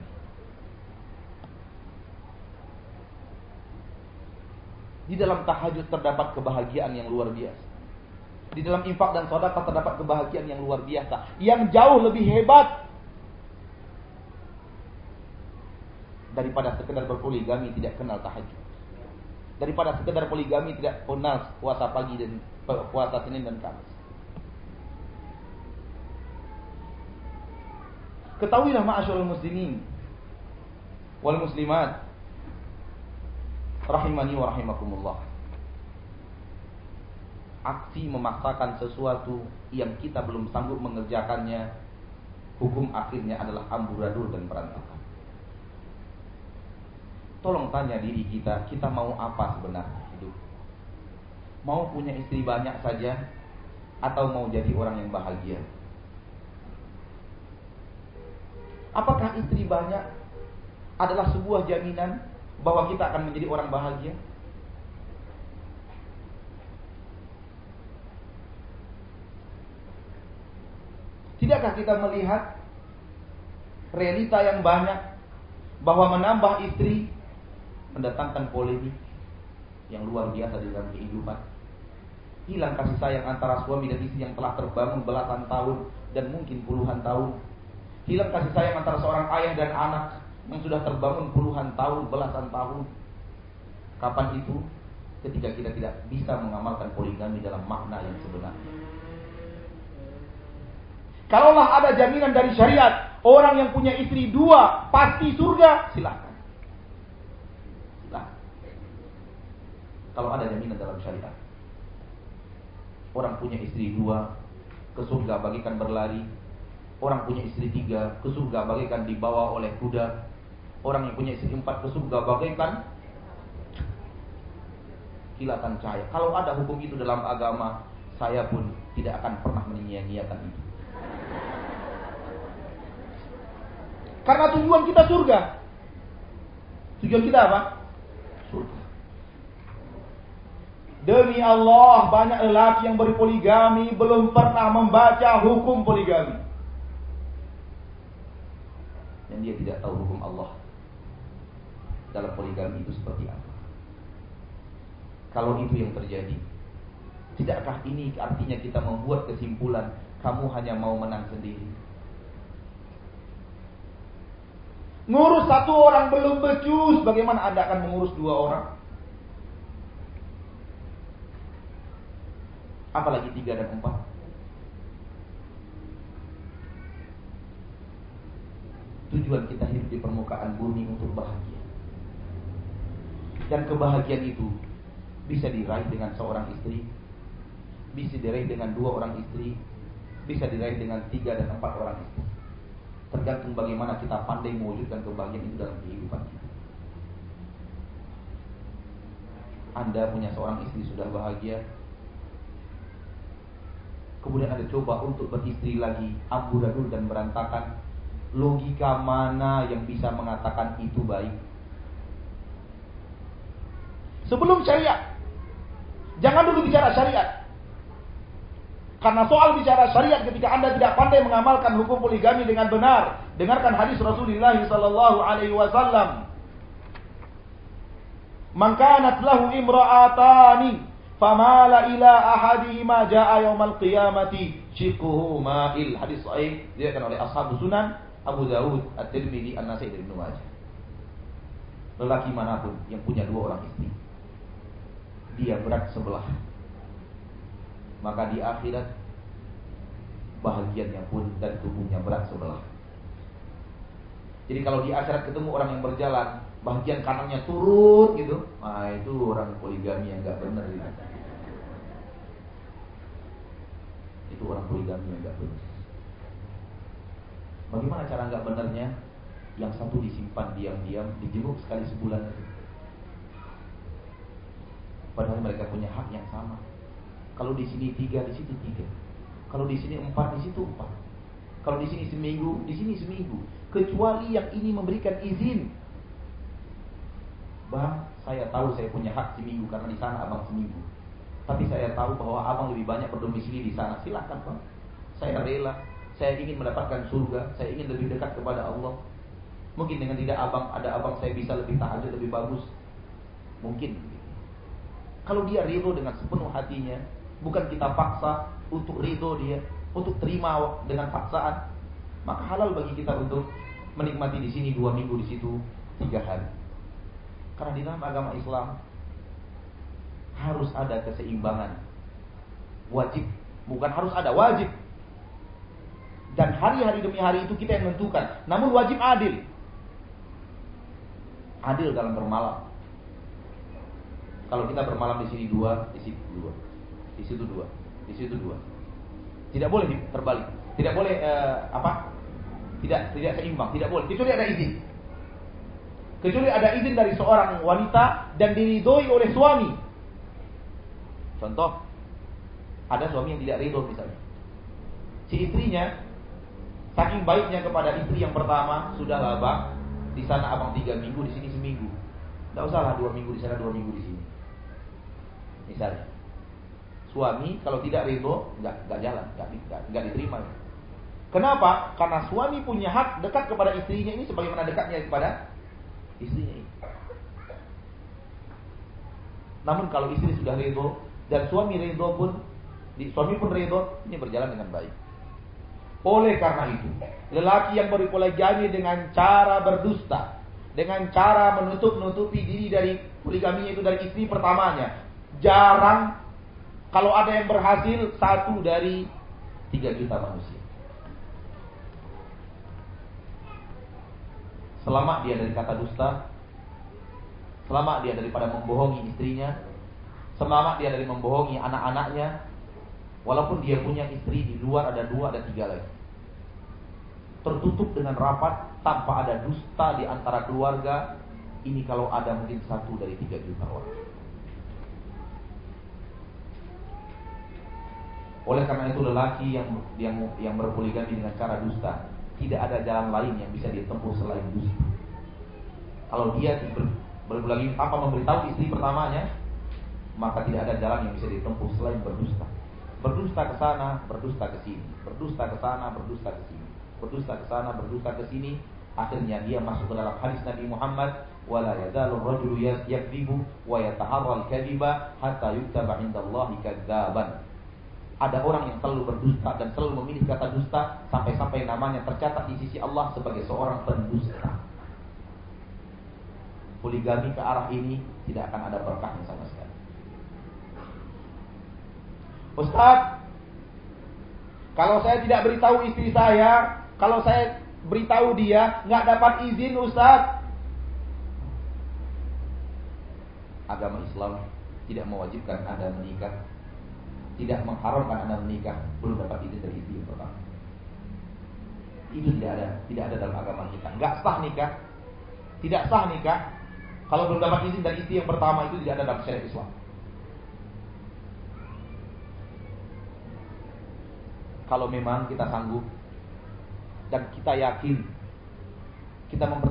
Di dalam tahajud terdapat kebahagiaan yang luar biasa. Di dalam infak dan sedekah terdapat kebahagiaan yang luar biasa, yang jauh lebih hebat daripada sekedar berpoligami tidak kenal tahajud, daripada sekedar poligami tidak kenal puasa pagi dan puasa Senin dan Kamis. Ketahuilah ma'asyiral muslimin wal muslimat rahimani wa rahimakumullah, aksi memaksakan sesuatu yang kita belum sanggup mengerjakannya, hukum akhirnya adalah amburadul dan berantakan. Tolong tanya diri kita, kita mau apa sebenarnya hidup? Mau punya istri banyak saja atau mau jadi orang yang bahagia? Apakah istri banyak adalah sebuah jaminan bahwa kita akan menjadi orang bahagia? Tidakkah kita melihat realita yang banyak bahwa menambah istri mendatangkan polemik yang luar biasa di dalam kehidupan? Hilang kasih sayang antara suami dan istri yang telah terbangun belasan tahun dan mungkin puluhan tahun. Hilang kasih sayang antara seorang ayah dan anak yang sudah terbangun puluhan tahun, belasan tahun. Kapan itu? Ketika kita tidak bisa mengamalkan poligami dalam makna yang sebenarnya. Kalaulah ada jaminan dari syariat, orang yang punya istri dua pasti surga, silahkan. Silahkan. Kalau ada jaminan dalam syariat, orang punya istri dua ke surga bagaikan berlari, orang punya istri tiga ke surga bagaikan dibawa oleh kuda, orang yang punya istri empat ke surga bagaikan kilatan cahaya. Kalau ada hukum itu dalam agama, saya pun tidak akan pernah menyia-nyiakan itu. Karena tujuan kita surga. Tujuan kita apa? Surga. Demi Allah, banyak lelaki yang berpoligami belum pernah membaca hukum poligami. Dan dia tidak tahu hukum Allah dalam poligami itu seperti apa. Kalau itu yang terjadi, tidakkah ini artinya kita membuat kesimpulan kamu hanya mau menang sendiri? Ngurus satu orang belum becus, bagaimana Anda akan mengurus dua orang? Apalagi tiga dan empat. Tujuan kita hidup di permukaan bumi untuk bahagia. Dan kebahagiaan itu bisa diraih dengan seorang istri, bisa diraih dengan dua orang istri, bisa diraih dengan tiga dan empat orang istri. Tergantung bagaimana kita pandai mewujudkan kebahagiaan itu dalam kehidupan kita. Anda punya seorang istri sudah bahagia, kemudian Anda coba untuk beristri lagi, amburadul dan berantakan. Logika mana yang bisa mengatakan itu baik? Sebelum syariat, jangan dulu bicara syariat. Karena soal bicara syariat ketika Anda tidak pandai mengamalkan hukum poligami dengan benar, dengarkan hadis Rasulullah sallallahu alaihi wasallam. Man kanat lahu imra'atani famala ila ahadihima jaa yaumal qiyamati shiqquhu ma'il. Hadis sahih diriwayatkan oleh ashabus sunan Abu Dawud, At-Tirmidzi, An-Nasa'i dan Ibnu Majah. Lelaki manapun yang punya dua orang istri, dia berat sebelah, maka di akhirat bahagiannya pun dari tubuhnya berat sebelah. Jadi kalau di akhirat ketemu orang yang berjalan, bagian kanannya turun gitu, nah itu orang poligami yang enggak benar gitu. Itu orang poligami yang enggak benar. Bagaimana cara enggak benarnya? Yang satu disimpan diam-diam, dijenguk sekali sebulan itu. Padahal mereka punya hak yang sama. Kalau di sini tiga, di situ tiga. Kalau di sini empat, di situ empat. Kalau di sini seminggu, di sini seminggu. Kecuali yang ini memberikan izin. Bang, saya tahu saya punya hak seminggu karena di sana abang seminggu. Tapi saya tahu bahwa abang lebih banyak berdomisili di sana. Silakan bang. Saya rela. Saya ingin mendapatkan surga. Saya ingin lebih dekat kepada Allah. Mungkin dengan tidak abang, ada abang saya bisa lebih tahajud lebih bagus. Mungkin. Kalau dia ridho dengan sepenuh hatinya, bukan kita paksa untuk ridho dia, untuk terima dengan paksaan, maka halal bagi kita untuk menikmati di sini dua minggu, di situ tiga hari. Karena di dalam agama Islam harus ada keseimbangan. Wajib, bukan harus ada, wajib. Dan hari-hari demi hari itu kita yang menentukan. Namun wajib adil. Adil dalam bermalam. Kalau kita bermalam di sini dua, di situ dua, di situ dua, di situ dua. Tidak boleh terbalik. Tidak boleh uh, apa? Tidak tidak seimbang. Tidak boleh. Kecuali ada izin. Kecuali ada izin dari seorang wanita dan diridhoi oleh suami. Contoh, ada suami yang tidak ridho misalnya. Si istrinya saking baiknya kepada istri yang pertama, sudahlah bang, di sana abang tiga minggu, di sini seminggu. Tidak usahlah dua minggu di sana, dua minggu di sini. Misalnya, suami kalau tidak ridho, nggak nggak jalan, nggak nggak diterima. Kenapa? Karena suami punya hak dekat kepada istrinya ini sebagaimana dekatnya kepada istrinya ini. Namun kalau istri sudah ridho dan suami ridho pun, suami pun ridho, ini berjalan dengan baik. Oleh karena itu, lelaki yang berpoligami dengan cara berdusta, dengan cara menutup-nutupi diri dari poligaminya itu dari istri pertamanya, jarang. Kalau ada yang berhasil, satu dari tiga juta manusia. Selamat dia dari kata dusta, selamat dia daripada membohongi istrinya, selamat dia dari membohongi anak-anaknya. Walaupun dia punya istri di luar ada dua, ada tiga lagi. Tertutup dengan rapat, tanpa ada dusta di antara keluarga. Ini kalau ada mungkin satu dari tiga juta orang. Oleh karena itu lelaki yang yang yang berpoligami dengan cara dusta, tidak ada jalan lain yang bisa ditempuh selain dusta. Kalau dia ber, berpoligami tanpa memberitahu istri pertamanya, maka tidak ada jalan yang bisa ditempuh selain berdusta. Berdusta ke sana, berdusta ke sini, berdusta ke sana, berdusta ke sini, berdusta ke sana, berdusta ke sini. Akhirnya dia masuk ke dalam hadis Nabi Muhammad, wala yazalu rajulu yakdzibu wa yataharral kadhiba hatta yuktaba 'indallahi kadzaban. Ada orang yang selalu berdusta dan selalu memilih kata dusta sampai-sampai namanya tercatat di sisi Allah sebagai seorang pendusta. Poligami ke arah ini tidak akan ada berkahnya sama sekali. Ustaz, kalau saya tidak beritahu istri saya, kalau saya beritahu dia, nggak dapat izin Ustaz. Agama Islam tidak mewajibkan Anda menikah, tidak mengharamkan Anda menikah belum dapat izin dari istri yang pertama. Itu tidak ada, tidak ada dalam agama kita. Nggak sah nikah, tidak sah nikah kalau belum dapat izin dari istri yang pertama. Itu tidak ada dalam syariat Islam. Kalau memang kita sanggup dan kita yakin kita mempertahankan